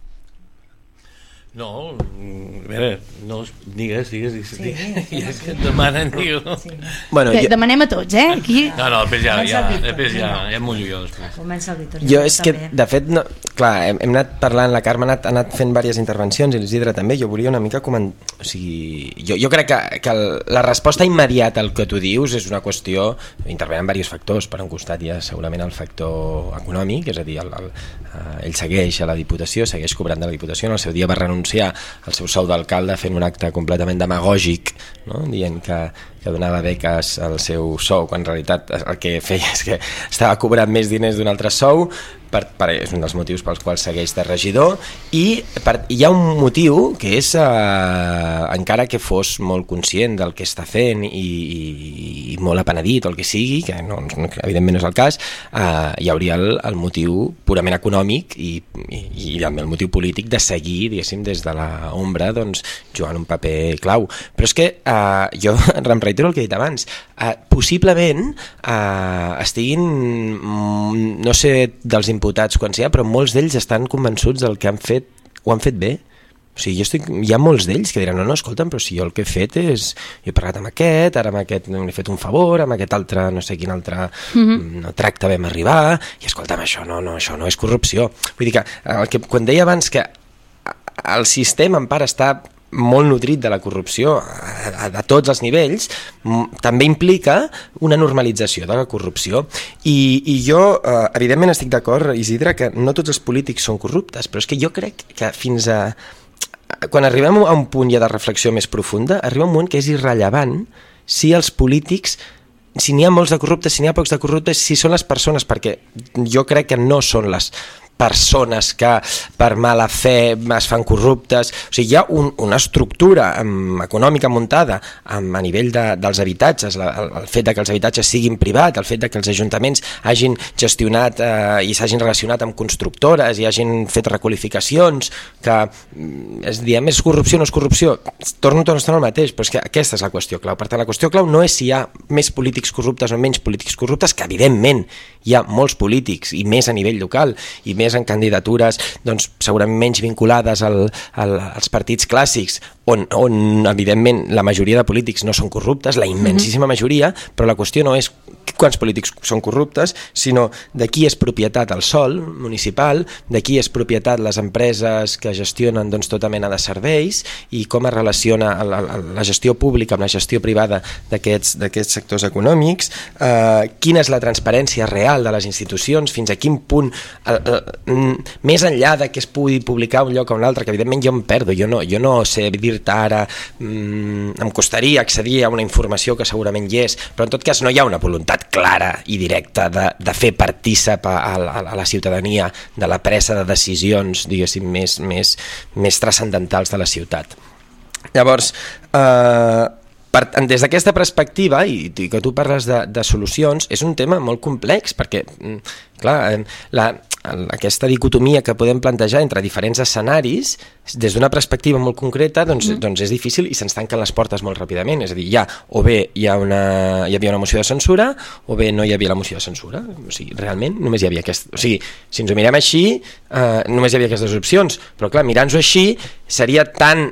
No, a veure, no, digues. Sí. I és que et demanen, diu. Sí. Bueno, demanem a tots, Aquí... No, després ja m'ho jo. Comença el Víctor. Jo és que, de fet, no, clar, hem anat parlant, la Carme ha anat fent diverses intervencions, i l'Isidre també. Jo volia una mica comentar... O sigui, jo crec que la resposta immediata al que tu dius és una qüestió... Intervenen diversos factors. Per un costat hi ha segurament el factor econòmic, és a dir, ell segueix a la Diputació, segueix cobrant de la Diputació. En el seu dia va renunciar al seu sou d'alcalde fent un acte completament demagògic, no? Dient que que donava beques al seu sou, quan en realitat el que feia és que estava cobrant més diners d'un altre sou, és un dels motius pels quals segueix de regidor, i hi ha un motiu que és, encara que fos molt conscient del que està fent i molt apenedit o el que sigui, que no, evidentment no és el cas, hi hauria el motiu purament econòmic i també el motiu polític de seguir, diguéssim, des de l'ombra, doncs, jugant un paper clau. Però és que jo em reitero el que he dit abans, possiblement estiguin, no sé dels imputats quan sigui, però molts d'ells estan convençuts del que han fet, ho han fet bé. O sigui, hi ha molts d'ells que diran, no, escolta'm, però si jo el que he fet és, jo he parlat amb aquest, ara amb aquest n'he fet un favor, amb aquest altre, no sé quin altre tracte vam arribar, i escolta'm, això no és corrupció. Vull dir que quan deia abans que el sistema en part està molt nutrit de la corrupció a tots els nivells, també implica una normalització de la corrupció, i jo evidentment estic d'acord, Isidre, que no tots els polítics són corruptes, però és que jo crec que fins a quan arribem a un punt ja de reflexió més profunda, arriba un moment que és irrellevant si els polítics, si n'hi ha molts de corruptes, si n'hi ha pocs de corruptes, si són les persones, perquè jo crec que no són les persones que per mala fe es fan corruptes. O sigui, hi ha una estructura econòmica muntada a nivell dels habitatges, el fet que els habitatges siguin privats, el fet que els ajuntaments hagin gestionat i s'hagin relacionat amb constructores i hagin fet requalificacions, que diem, és corrupció o no és corrupció? Torno tota l'estona al mateix, però és que aquesta és la qüestió clau. Per tant, la qüestió clau no és si hi ha més polítics corruptes o menys polítics corruptes, que evidentment hi ha molts polítics, i més a nivell local, i més en candidatures doncs, segurament menys vinculades als partits clàssics, on evidentment la majoria de polítics no són corruptes, la immensíssima majoria, però la qüestió no és quants polítics són corruptes, sinó de qui és propietat el sòl municipal, de qui és propietat les empreses que gestionen doncs, tota mena de serveis, i com es relaciona la gestió pública amb la gestió privada d'aquests sectors econòmics, quina és la transparència real de les institucions, fins a quin punt, més enllà de que es pugui publicar un lloc o un altre, que evidentment jo em perdo, jo no sé dir-te ara, em costaria accedir a una informació que segurament hi és, però en tot cas no hi ha una voluntat clara i directa de fer partícip a la ciutadania de la presa de decisions, diguéssim, més transcendentals de la ciutat. Llavors, des d'aquesta perspectiva, i que tu parles de solucions, és un tema molt complex, perquè, clar, aquesta dicotomia que podem plantejar entre diferents escenaris, des d'una perspectiva molt concreta, doncs és difícil i se'ns tanquen les portes molt ràpidament. És a dir, o bé hi havia una moció de censura, o bé no hi havia la moció de censura. O sigui, realment només hi havia aquesta... O sigui, si ens ho mirem així, només hi havia aquestes opcions. Però clar, mirant-ho així, seria tan...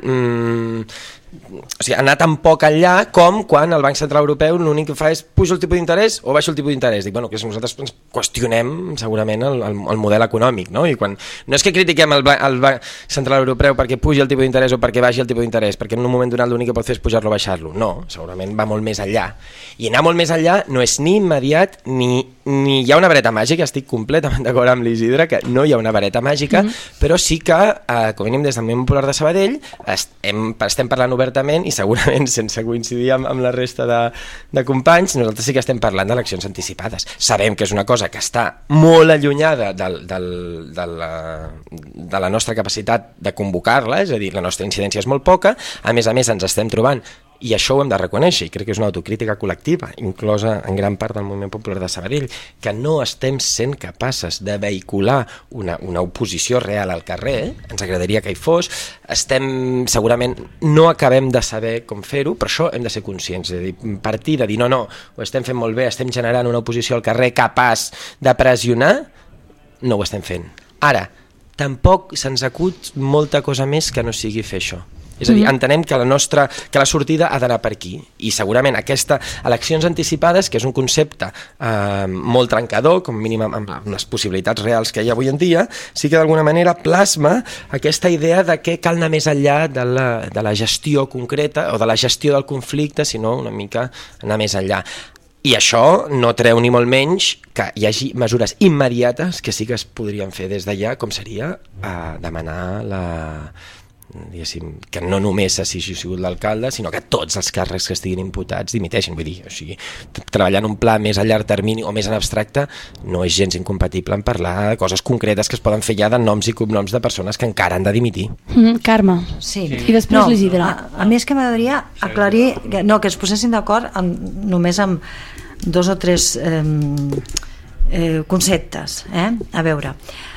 O sigui, anar tan poc enllà com quan el Banc Central Europeu l'únic que fa és puja el tipus d'interès o baixa el tipus d'interès. Dic, bueno, que nosaltres qüestionem segurament el model econòmic, no? I quan no és que critiquem el Banc Central Europeu perquè puja el tipus d'interès o perquè baixi el tipus d'interès, perquè en un moment donat l'únic que pot fer és pujar-lo o baixar-lo. No, segurament va molt més enllà. I anar molt més enllà no és ni immediat ni hi ha una vareta màgica. Estic completament d'acord amb l'Isidre que no hi ha una vareta màgica, però sí que, com a mínim des del Moviment Popular de Sabadell, estem parlant obertament i segurament sense coincidir amb la resta de companys, nosaltres sí que estem parlant d'eleccions anticipades. Sabem que és una cosa que està molt allunyada de la nostra capacitat de convocar-la, és a dir, la nostra incidència és molt poca, a més ens estem trobant, i això ho hem de reconèixer, i crec que és una autocrítica col·lectiva, inclosa en gran part del Moviment Popular de Sabadell, que no estem sent capaces de vehicular una oposició real al carrer. Ens agradaria que hi fos, segurament no acabem de saber com fer-ho, però això hem de ser conscients, és a dir, partir de dir no, ho estem fent molt bé, estem generant una oposició al carrer capaç de pressionar, no ho estem fent. Ara, tampoc se'ns acut molta cosa més que no sigui fer això. És a dir, entenem que la sortida ha d'anar per aquí, i segurament aquestes eleccions anticipades, que és un concepte molt trencador, com mínim amb les possibilitats reals que hi ha avui en dia, sí que d'alguna manera plasma aquesta idea de que cal anar més enllà de la gestió concreta o de la gestió del conflicte, sinó una mica anar més enllà. I això no treu ni molt menys que hi hagi mesures immediates que sí que es podrien fer des d'allà, com seria demanar diguéssim, que no només hagi sigut l'alcalde, sinó que tots els càrrecs que estiguin imputats dimiteixin. Vull dir, o sigui, treballar en un pla més a llarg termini o més en abstracte no és gens incompatible en parlar de coses concretes que es poden fer ja de noms i cognoms de persones que encara han de dimitir. Carme. Sí. I després l'Isidre. A mi és que m'agradaria aclarir que es posessin d'acord només amb 2 o 3 conceptes. A veure,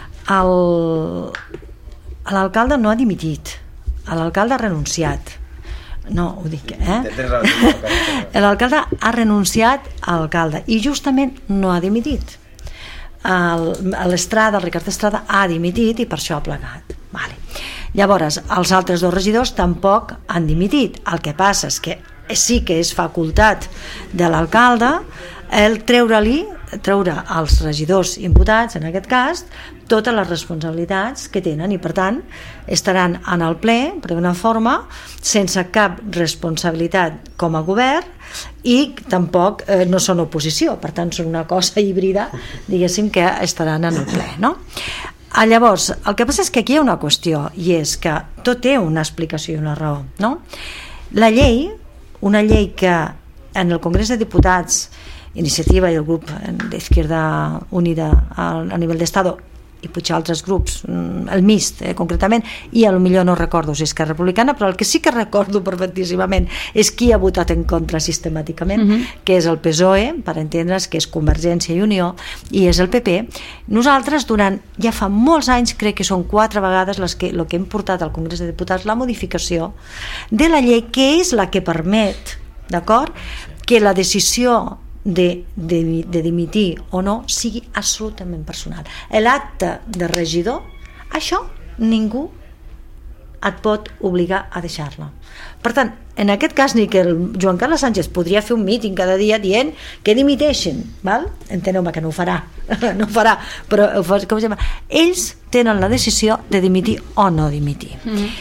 l'alcalde no ha dimitit, l'alcalde ha renunciat. No, ho dic, l'alcalde ha renunciat a l'alcalde i justament no ha dimitit. El Ricard Estrada ha dimitit i per això ha plegat. Vale. Llavors, els altres 2 regidors tampoc han dimitit. El que passa és que sí que és facultat de l'alcalde el treure als regidors imputats, en aquest cas, totes les responsabilitats que tenen i per tant estaran en el ple, per d'una forma, sense cap responsabilitat com a govern i tampoc no són oposició, per tant són una cosa híbrida, diguéssim, que estaran en el ple, no? Llavors, el que passa és que aquí hi ha una qüestió i és que tot té una explicació i una raó, no? La llei, una llei que en el Congrés de Diputats Iniciativa i el grup d'Izquierda Unida a nivell d'Estado i potser altres grups, el MIST concretament, i potser no recordo si és Esquerra Republicana, però el que sí que recordo perfectíssimament és qui ha votat en contra sistemàticament, que és el PSOE, per entendre's, que és Convergència i Unió, i és el PP. Nosaltres ja fa molts anys, crec que són 4 vegades el que hem portat al Congrés de Diputats, la modificació de la llei, que és la que permet, d'acord, que la decisió de dimitir o no sigui absolutament personal. L'acte de regidor, això ningú et pot obligar a deixar-la. Per tant, en aquest cas ni que el Joan Carles Sánchez podria fer un míting cada dia dient que dimiteixen, val? Enteneu-me que no ho farà, no ho farà, però ells tenen la decisió de dimitir o no dimitir.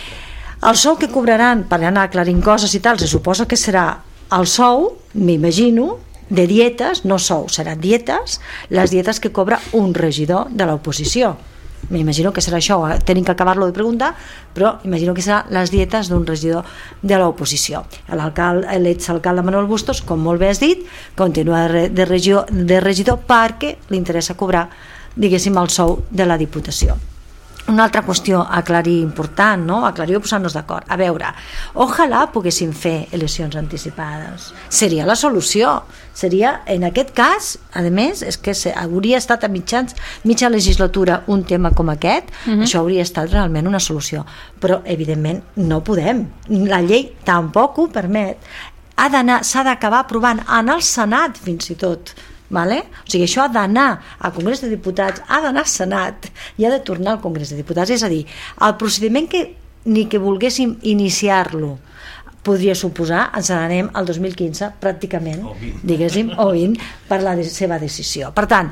El sou que cobraran per anar aclarint coses i tal, se suposa que serà el sou, m'imagino, de dietes, no sou, seran dietes, les dietes que cobra un regidor de l'oposició. M'imagino que serà això, tenim que acabar-lo de preguntar, però imagino que seran les dietes d'un regidor de l'oposició. L'exalcalde Manuel Bustos, com molt bé has dit, continua de regidor perquè li interessa cobrar, diguéssim, el sou de la Diputació. Una altra qüestió a aclarir important, no? Aclarir o posar-nos d'acord. A veure, ojalà poguéssim fer eleccions anticipades. Seria la solució. Seria, en aquest cas, a més, és que hauria estat a mitja legislatura un tema com aquest, això hauria estat realment una solució. Però, evidentment, no podem. La llei tampoc ho permet. S'ha d'acabar aprovant en el Senat, fins i tot. Vale? O sigui, això ha d'anar al Congrés de Diputats, ha d'anar al Senat i ha de tornar al Congrés de Diputats. És a dir, el procediment que ni que volguéssim iniciar-lo podria suposar, ens n'anem al 2015 pràcticament, diguéssim, o 20, per la seva decisió. Per tant,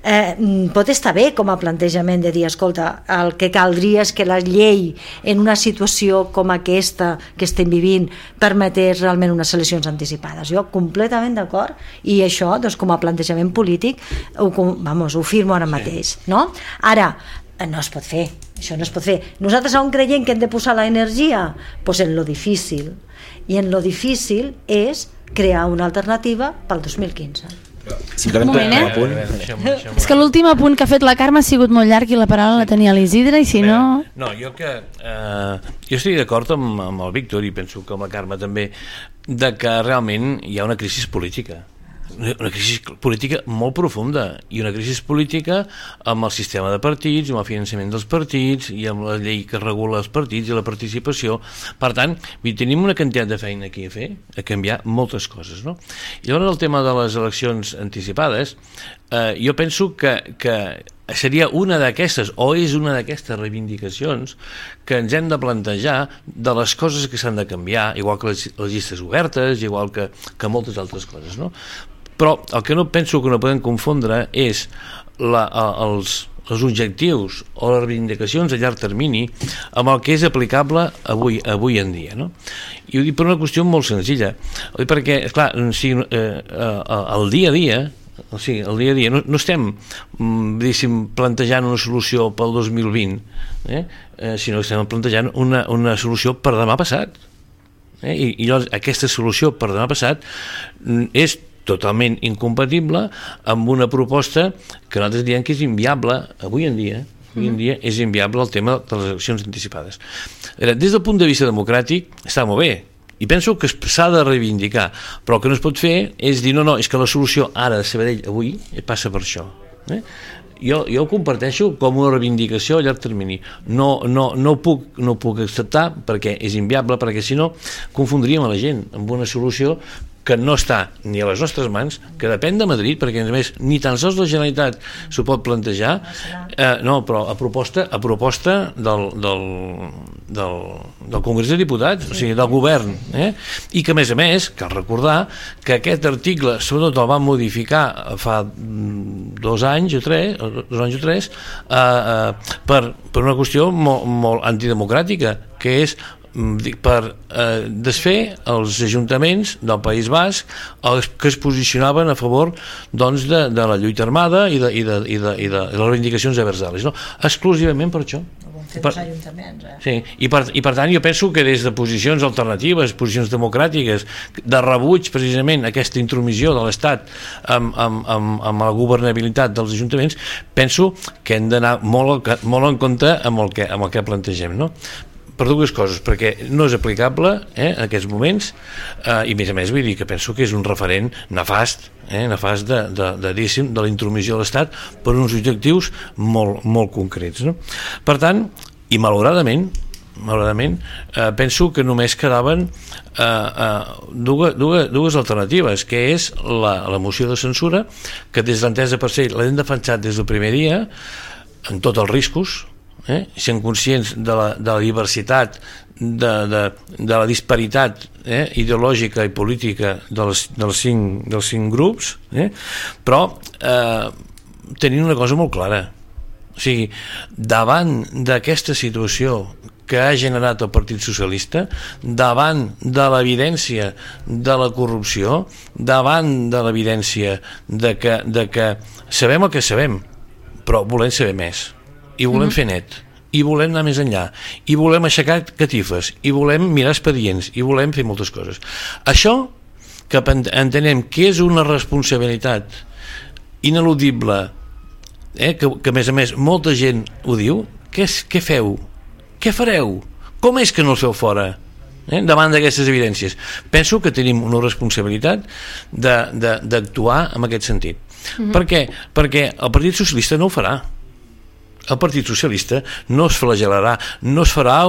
pot estar bé com a plantejament de dir, escolta, el que caldria és que la llei en una situació com aquesta que estem vivint permetés realment unes eleccions anticipades. Jo completament d'acord, i això, doncs, com a plantejament polític ho firmo ara mateix, no? Ara, no es pot fer, això no es pot fer. Nosaltres on creiem que hem de posar l'energia? Doncs en lo difícil, i en lo difícil és crear una alternativa pel 2015. Simplement un punt. És que l'últim apunt que ha fet la Carme ha sigut molt llarg i la paraula la tenia l'Isidre, i si no... No, jo estic d'acord amb el Víctor, i penso que amb la Carme també, de que realment hi ha una crisi política. Una crisi política molt profunda, i una crisi política amb el sistema de partits, amb el finançament dels partits i amb la llei que regula els partits i la participació. Per tant, tenim una quantitat de feina aquí a fer, a canviar moltes coses, no? I llavors el tema de les eleccions anticipades, jo penso que seria una d'aquestes, o és una d'aquestes reivindicacions que ens hem de plantejar de les coses que s'han de canviar, igual que les llistes obertes, igual que moltes altres coses, no? Però el que no penso que no podem confondre és els objectius o les reivindicacions a llarg termini amb el que és aplicable avui en dia, no? I ho dic per una qüestió molt senzilla, perquè, esclar, el dia a dia o sigui, el dia a dia. No estem, plantejant una solució pel 2020, sinó que estem plantejant una solució per demà passat. I llavors aquesta solució per demà passat és totalment incompatible amb una proposta que nosaltres diem que és inviable avui en dia és inviable el tema de les eleccions anticipades. Des del punt de vista democràtic està molt bé i penso que s'ha de reivindicar, però el que no es pot fer és dir no, és que la solució ara de Sabadell avui passa per això. Jo ho comparteixo com una reivindicació a llarg termini. No ho puc acceptar perquè és inviable, perquè si no confondríem a la gent amb una solució que no està ni a les nostres mans, que depèn de Madrid, perquè a més ni tan sols la Generalitat s'ho pot plantejar, però a proposta del Congrés de Diputats, o sigui, del govern, i que a més cal recordar que aquest article sobretot el van modificar fa 2 anys o 3 per una qüestió molt antidemocràtica, que és per desfer els ajuntaments del País Basc que es posicionaven a favor de la lluita armada i de les reivindicacions aversales, exclusivament per això. Sí, i per tant jo penso que des de posicions alternatives, posicions democràtiques, de rebuig precisament aquesta intromissió de l'Estat amb la governabilitat dels ajuntaments, penso que hem d'anar molt en compte amb el que plantegem, per 2 coses, perquè no és aplicable en aquests moments, i a més vull dir que penso que és un referent nefast de la intromissió de l'Estat per uns objectius molt concrets. Per tant, i malauradament penso que només quedaven dues alternatives, que és la moció de censura, que des de l'entesa per ser l'hem defensat des del primer dia amb tots els riscos, sent conscients de la diversitat, de la disparitat ideològica i política dels cinc grups, però tenint una cosa molt clara, o sigui, davant d'aquesta situació que ha generat el Partit Socialista, davant de l'evidència de la corrupció, davant de l'evidència de que sabem el que sabem, però volem saber més, i volem fer net, i volem anar més enllà, i volem aixecar catifes, i volem mirar expedients, i volem fer moltes coses. Això que entenem que és una responsabilitat ineludible, que a més molta gent ho diu, què feu? Què fareu? Com és que no els feu fora? Davant d'aquestes evidències. Penso que tenim una responsabilitat d'actuar en aquest sentit. Per què? Perquè el Partit Socialista no ho farà. El Partit Socialista no es flagel·larà, no es farà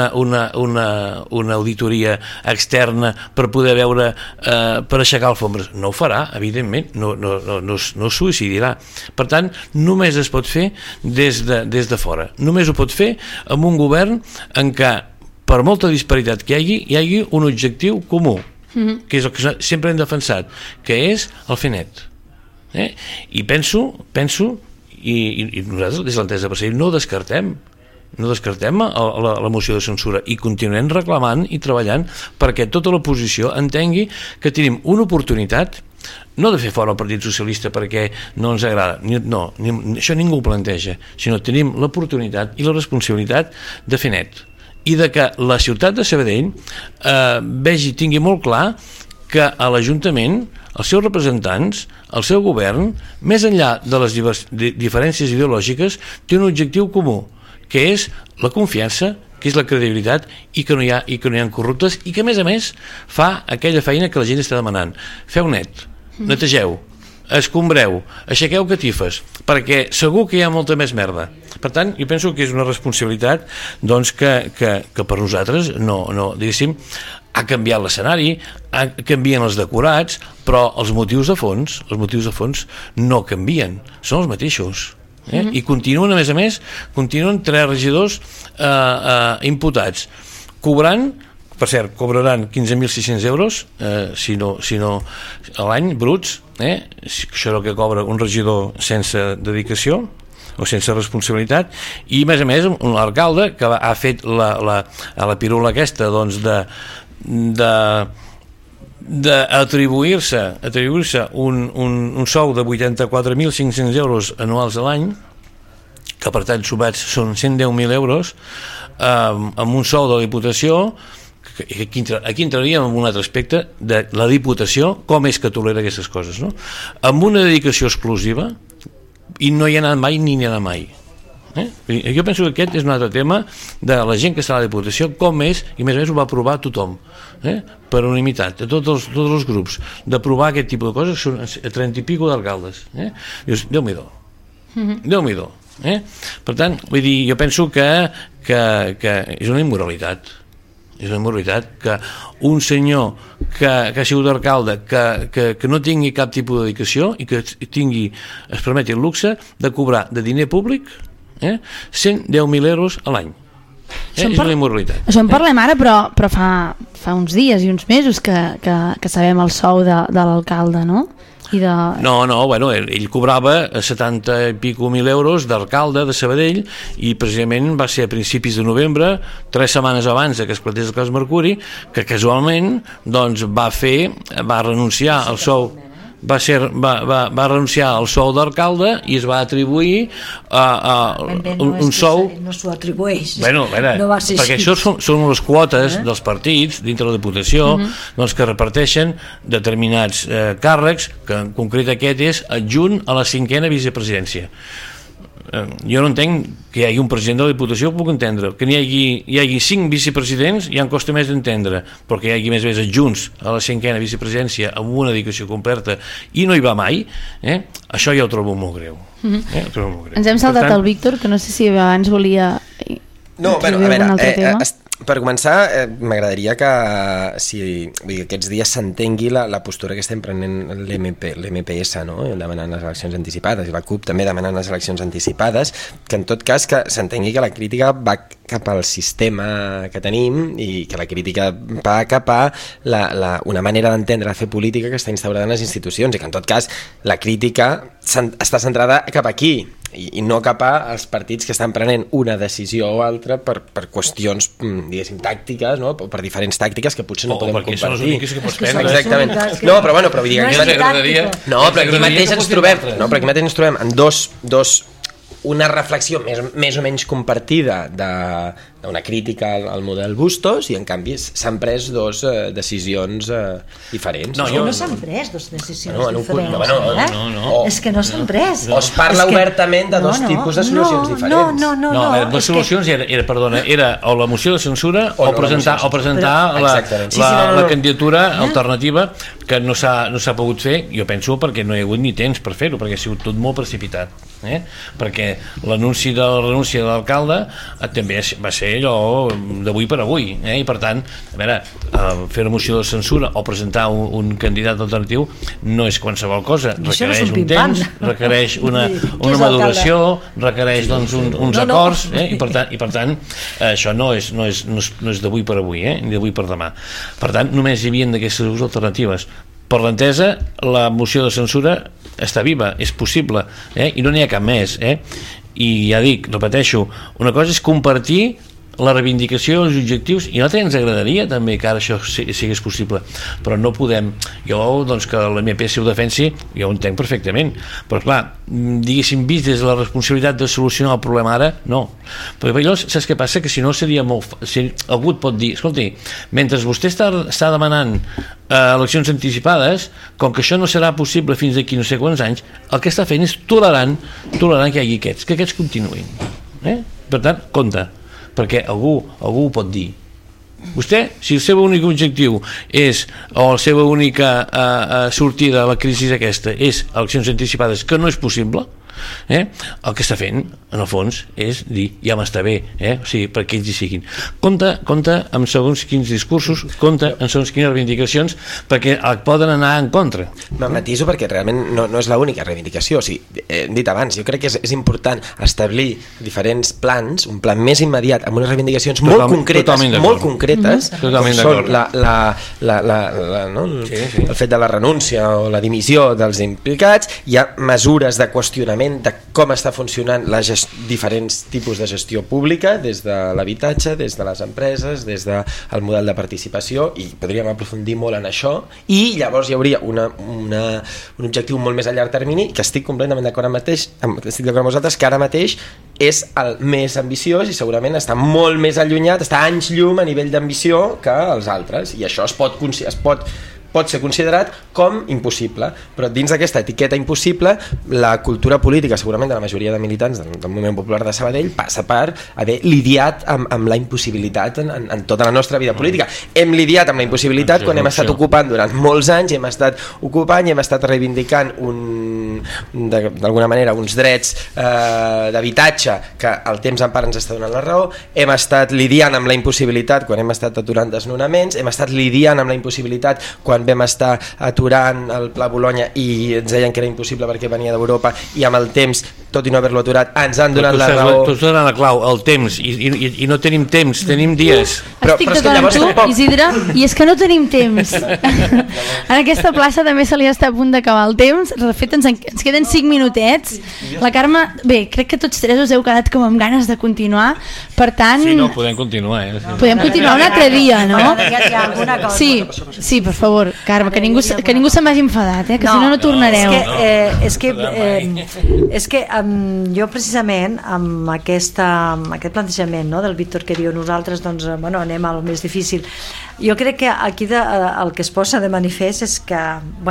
una auditoria externa per poder veure, per aixecar alfombres. No ho farà, evidentment, no es suïcidirà. Per tant, només es pot fer des de fora. Només ho pot fer amb un govern en què, per molta disparitat que hi hagi un objectiu comú, que és el que sempre hem defensat, que és el fer net. I penso i nosaltres des de l'entesa per ser no descartem la moció de censura i continuem reclamant i treballant perquè tota l'oposició entengui que tenim una oportunitat no de fer fora el Partit Socialista perquè no ens agrada, això ningú ho planteja, sinó tenim l'oportunitat i la responsabilitat de fer net i de que la ciutat de Sabadell tingui molt clar que a l'Ajuntament els seus representants, el seu govern, més enllà de les diferències ideològiques, té un objectiu comú, que és la confiança, que és la credibilitat i que no hi ha corruptes i que a més fa aquella feina que la gent està demanant. Feu net, netegeu, escombreu, aixequeu catifes, perquè segur que hi ha molta més merda. Per tant, jo penso que és una responsabilitat que per nosaltres diguéssim, ha canviat l'escenari, canvien els decorats, però els motius de fons no canvien, són els mateixos. I continuen, a més, 3 regidors imputats, cobrant, per cert, cobraran 15.600 euros, si no a l'any, bruts, això és el que cobra un regidor sense dedicació, o sense responsabilitat, i a més un alcalde que ha fet la pirula aquesta de d'atribuir-se un sou de 84.500 euros anuals a l'any, que per tant sumats són 110.000 euros, amb un sou de la Diputació, aquí entraríem en un altre aspecte de la Diputació, com és que tolera aquestes coses, no? Amb una dedicació exclusiva, i no hi ha anat mai ni hi ha anat mai. Jo penso que aquest és un altre tema de la gent que està a la Diputació, com és, i a més ho va aprovar tothom, per unanimitat, de tots els grups, d'aprovar aquest tipus de coses, que són 30 i pico d'alcaldes. Dius, Déu-m'hi-do. Déu-m'hi-do. Per tant, vull dir, jo penso que és una immoralitat. És una immoralitat que un senyor que ha sigut alcalde que no tingui cap tipus de dedicació i que es permeti el luxe de cobrar de diner públic 110.000 euros a l'any. És una immoralitat. Això en parlem ara, però fa uns dies i uns mesos que sabem el sou de l'alcalde, no? No, bueno, ell cobrava 70 i pico mil euros d'alcalde de Sabadell i precisament va ser a principis de novembre, 3 setmanes abans que es plantés el cas Mercuri, que casualment doncs, va renunciar al sou, va renunciar al sou d'alcalde i es va atribuir un sou. No s'ho atribueix. Bueno, no va ser perquè això són les quotes dels partits dintre la Diputació, doncs, que reparteixen determinats càrrecs, que en concret aquest és adjunt a la 5a vicepresidència. Jo no entenc que hi hagi un president de la Diputació, ho puc entendre, que hi hagi 5 vicepresidents ja em costa més d'entendre, però que hi hagi més adjunts a la 5a vicepresidència amb una dedicació completa i no hi va mai, això ja ho trobo molt greu. Ens hem saltat el Víctor, que no sé si abans volia introduir algun altre tema. Per començar, m'agradaria que aquests dies s'entengui la postura que estem prenent l'MPS, no? Demanant les eleccions anticipades, i la CUP també demanant les eleccions anticipades, que en tot cas que s'entengui que la crítica va cap al sistema que tenim i que la crítica va cap a una manera d'entendre fer política que està instaurada en les institucions, i que en tot cas la crítica està centrada cap aquí i no cap als partits que estan prenent una decisió o altra per qüestions, diguéssim, tàctiques, no? Per diferents tàctiques que potser no podem compartir. Perquè són les úniques que pots prendre. Exactament. No, però bueno, però vull dir que aquí mateix ens trobem en una reflexió més o menys compartida d'una crítica al model Bustos, i en canvi s'han pres dos decisions diferents. No s'han pres dos decisions diferents. No. És que no s'han pres. O es parla obertament de dos tipus de solucions diferents. No, les solucions era o la moció de censura o presentar la candidatura alternativa, que no s'ha pogut fer, jo penso, perquè no hi ha hagut ni temps per fer-ho, perquè ha sigut tot molt precipitat. Perquè l'anunci de la renúncia de l'alcalde també va ser allò d'avui per avui, i per tant, a veure, fer una moció de censura o presentar un candidat alternatiu no és qualsevol cosa, requereix un temps, requereix una maduració, requereix uns acords, i per tant això no és d'avui per avui, ni d'avui per demà. Per tant, només hi havia d'aquestes dues alternatives. Per l'entesa, la moció de censura està viva, és possible, i no n'hi ha cap més, i ja dic, repeteixo, una cosa és compartir la reivindicació dels objectius, i l'altre ens agradaria també que ara això sigués possible, però no podem. Jo, doncs, que l'MPS ho defensi, jo ho entenc perfectament, però clar, diguéssim, vist des de la responsabilitat de solucionar el problema ara, no. Perquè llavors, saps què passa? Que si no seria molt... Si algú et pot dir, escolti, mentre vostè està demanant eleccions anticipades, com que això no serà possible fins d'aquí no sé quants anys, el que està fent és tolerant que hi hagi aquests, que aquests continuïn. Per tant, compte, perquè algú ho pot dir. Vostè, si el seu únic objectiu és, o la seva única sortida a la crisi aquesta és eleccions anticipades, que no és possible, el que està fent, en el fons, és dir, ja m'està bé, o sigui, perquè ells hi siguin. Compte amb segons quins discursos, compte amb segons quines reivindicacions, perquè poden anar en contra. Matiso, perquè realment no és l'única reivindicació. O sigui, hem dit abans, jo crec que és important establir diferents plans, un plan més immediat, amb unes reivindicacions molt concretes, com són el fet de la renúncia o la dimissió dels implicats. Hi ha mesures de qüestionament coneixement de com està funcionant diferents tipus de gestió pública, des de l'habitatge, des de les empreses, des del model de participació, i podríem aprofundir molt en això, i llavors hi hauria un objectiu molt més a llarg termini, que estic completament d'acord amb vosaltres, que ara mateix és el més ambiciós i segurament està molt més allunyat, està anys llum a nivell d'ambició que els altres, i això es pot ser considerat com impossible, però dins d'aquesta etiqueta impossible la cultura política segurament de la majoria de militants del moviment popular de Sabadell passa per haver lidiat amb la impossibilitat en tota la nostra vida política. Hem lidiat amb la impossibilitat quan hem estat ocupant durant molts anys, hem estat ocupant i hem estat reivindicant d'alguna manera uns drets d'habitatge que el temps en part ens està donant la raó, hem estat lidiant amb la impossibilitat quan hem estat aturant desnonaments, hem estat lidiant amb la impossibilitat quan vam estar aturant el Pla Bologna i ens deien que era impossible perquè venia d'Europa, i amb el temps, tot i no haver-lo aturat, ens han donat la raó. Tu estàs donant la clau, el temps, i no tenim temps, tenim dies. Estic d'acord amb tu, Isidre, i és que no tenim temps. En aquesta plaça també se li està a punt d'acabar el temps. De fet, ens queden 5 minutets. La Carme, bé, crec que tots tres us heu quedat com amb ganes de continuar, per tant... Sí, no, podem continuar. Podem continuar un altre dia, no? Sí, per favor, Carme, que ningú se'n vagi enfadat, que si no tornareu. És que jo precisament amb aquest plantejament del Víctor, que diu nosaltres anem al més difícil, jo crec que aquí el que es posa de manifest és que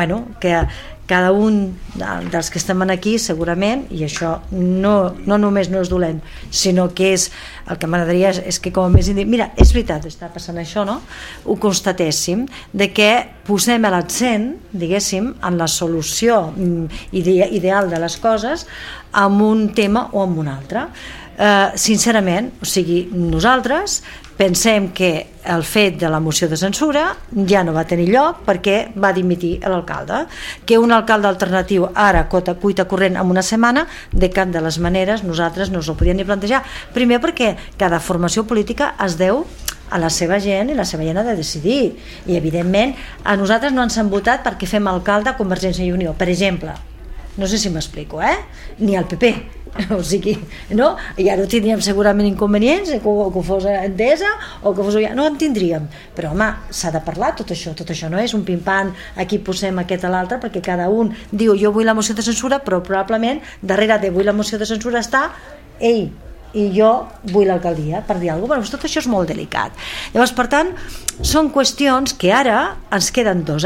cada un dels que estem aquí segurament, i això no només no és dolent, sinó que és el que m'agradaria és que com a més mira, és veritat, està passant això, no? Ho constatéssim, de que posem l'accent, diguéssim, en la solució ideal de les coses amb un tema o amb un altre. Sincerament, o sigui, nosaltres pensem que el fet de la moció de censura ja no va tenir lloc perquè va dimitir l'alcalde, que un alcalde alternatiu ara cuita corrent en una setmana, de cap de les maneres nosaltres no ens ho podíem ni plantejar, primer perquè cada formació política es deu a la seva gent i la seva gent ha de decidir, i evidentment a nosaltres no ens han votat perquè fem alcalde a Convergència i Unió, per exemple, no sé si m'explico, ni al PP, o sigui, no? Ja no tindríem segurament inconvenients que fos Endesa o que fos... no en tindríem, però home, s'ha de parlar tot això no és un pim-pam, aquí posem aquest a l'altre, perquè cada un diu jo vull la moció de censura, però probablement darrere de vull la moció de censura està ell, i jo vull l'alcaldia, per dir alguna cosa. Tot això és molt delicat. Llavors, per tant, són qüestions que ara ens queden 2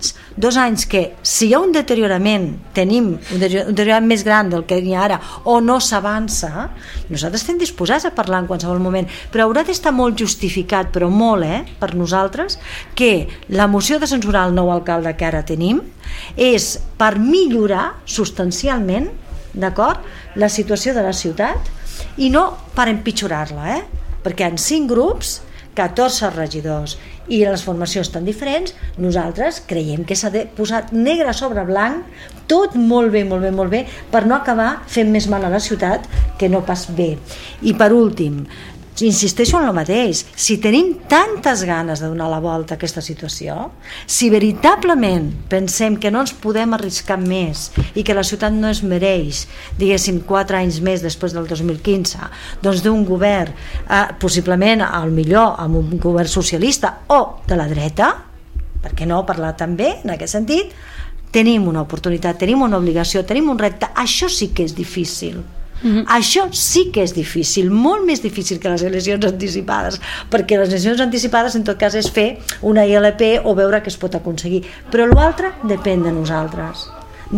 anys que si hi ha un deteriorament, tenim un deteriorament més gran del que hi ha ara, o no s'avança, nosaltres estem disposats a parlar en qualsevol moment, però haurà d'estar molt justificat, però molt, per nosaltres, que la moció de censurar el nou alcalde que ara tenim és per millorar substancialment, d'acord, la situació de la ciutat, i no per empitjorar-la, perquè en 5 grups, 14 regidors i les formacions tan diferents, nosaltres creiem que s'ha de posar negre sobre blanc, tot molt bé, per no acabar fent més mal a la ciutat que no pas bé. I per últim, insisteixo en el mateix, si tenim tantes ganes de donar la volta a aquesta situació, si veritablement pensem que no ens podem arriscar més i que la ciutat no es mereix, diguéssim, 4 anys més després del 2015, doncs d'un govern, possiblement al millor amb un govern socialista o de la dreta, per què no parlar també en aquest sentit, tenim una oportunitat, tenim una obligació, tenim un repte. Això sí que és difícil. Això sí que és difícil, molt més difícil que les eleccions anticipades, perquè les eleccions anticipades en tot cas és fer una ILP o veure què es pot aconseguir, però l'altre depèn de nosaltres,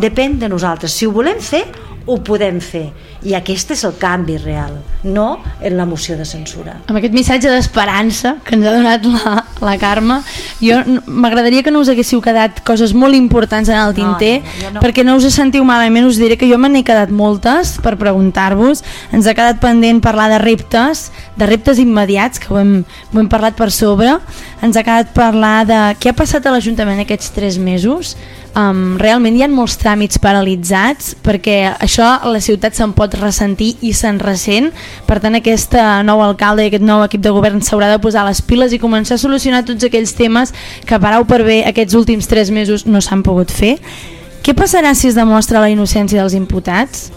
si ho volem fer ho podem fer, i aquest és el canvi real, no en la moció de censura. Amb aquest missatge d'esperança que ens ha donat la Carme, jo m'agradaria que no us haguéssiu quedat coses molt importants en el tinter, no. Perquè no us sentiu malament, us diré que jo me n'he quedat moltes per preguntar-vos. Ens ha quedat pendent parlar de reptes immediats, que ho hem parlat per sobre. Ens ha quedat parlar de què ha passat a l'Ajuntament aquests 3 mesos. Realment hi ha molts tràmits paralitzats, perquè això la ciutat se'n pot ressentir i se'n ressent. Per tant, aquest nou alcalde i aquest nou equip de govern s'haurà de posar les piles i començar a solucionar tots aquells temes que per A o per B aquests últims 3 mesos no s'han pogut fer. Què passarà si es demostra la innocència dels imputats?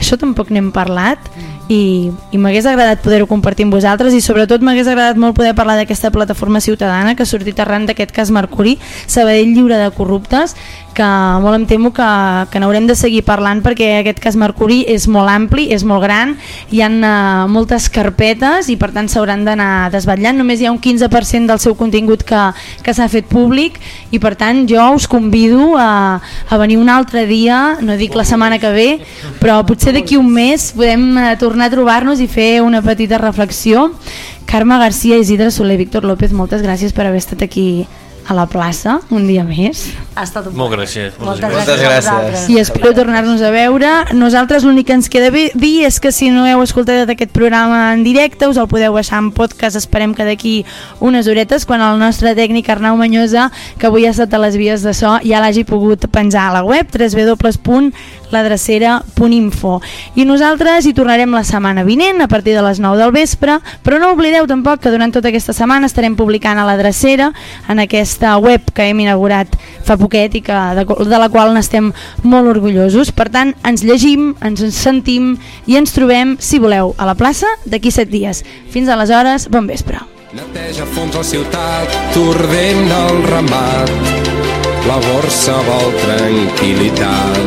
això tampoc n'hem parlat i m'hagués agradat poder-ho compartir amb vosaltres, i sobretot m'hagués agradat molt poder parlar d'aquesta plataforma ciutadana que ha sortit arran d'aquest cas Mercuri, Sabadell lliure de corruptes, que molt em temo que n'haurem de seguir parlant, perquè aquest cas Mercuri és molt ampli, és molt gran, hi ha moltes carpetes i per tant s'hauran d'anar desvetllant. Només hi ha un 15% del seu contingut que s'ha fet públic, i per tant jo us convido a venir un altre dia, no dic la setmana que ve, però potser d'aquí un mes podem tornar a trobar-nos i fer una petita reflexió. Carme Garcia, Isidre Soler, Víctor López, moltes gràcies per haver estat aquí a la plaça un dia més. Ha estat un Molt gràcies. Moltes gràcies. I espero tornar-nos a veure. Nosaltres l'únic que ens queda dir és que si no heu escoltat aquest programa en directe us el podeu baixar en podcast. Esperem que d'aquí unes horetes, quan el nostre tècnic Arnau Manyosa, que avui ha estat a les vies de so, ja l'hagi pogut penjar a la web www.ladrecera.info. I nosaltres hi tornarem la setmana vinent a partir de les 9 del vespre, però no oblideu tampoc que durant tota aquesta setmana estarem publicant a La Drecera, en aquesta web que hem inaugurat fa poquet i de la qual n'estem molt orgullosos. Per tant, ens llegim, ens sentim i ens trobem, si voleu, a la plaça d'aquí 7 dies. Fins aleshores, bon vespre. Neteja fons la ciutat, t'ordent el ramat, la borsa vol tranquil·litat.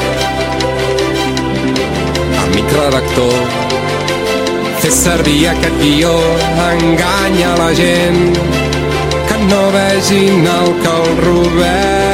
Amic redactor, fes servir aquest guió, enganya la gent, que no vegin el que el robem.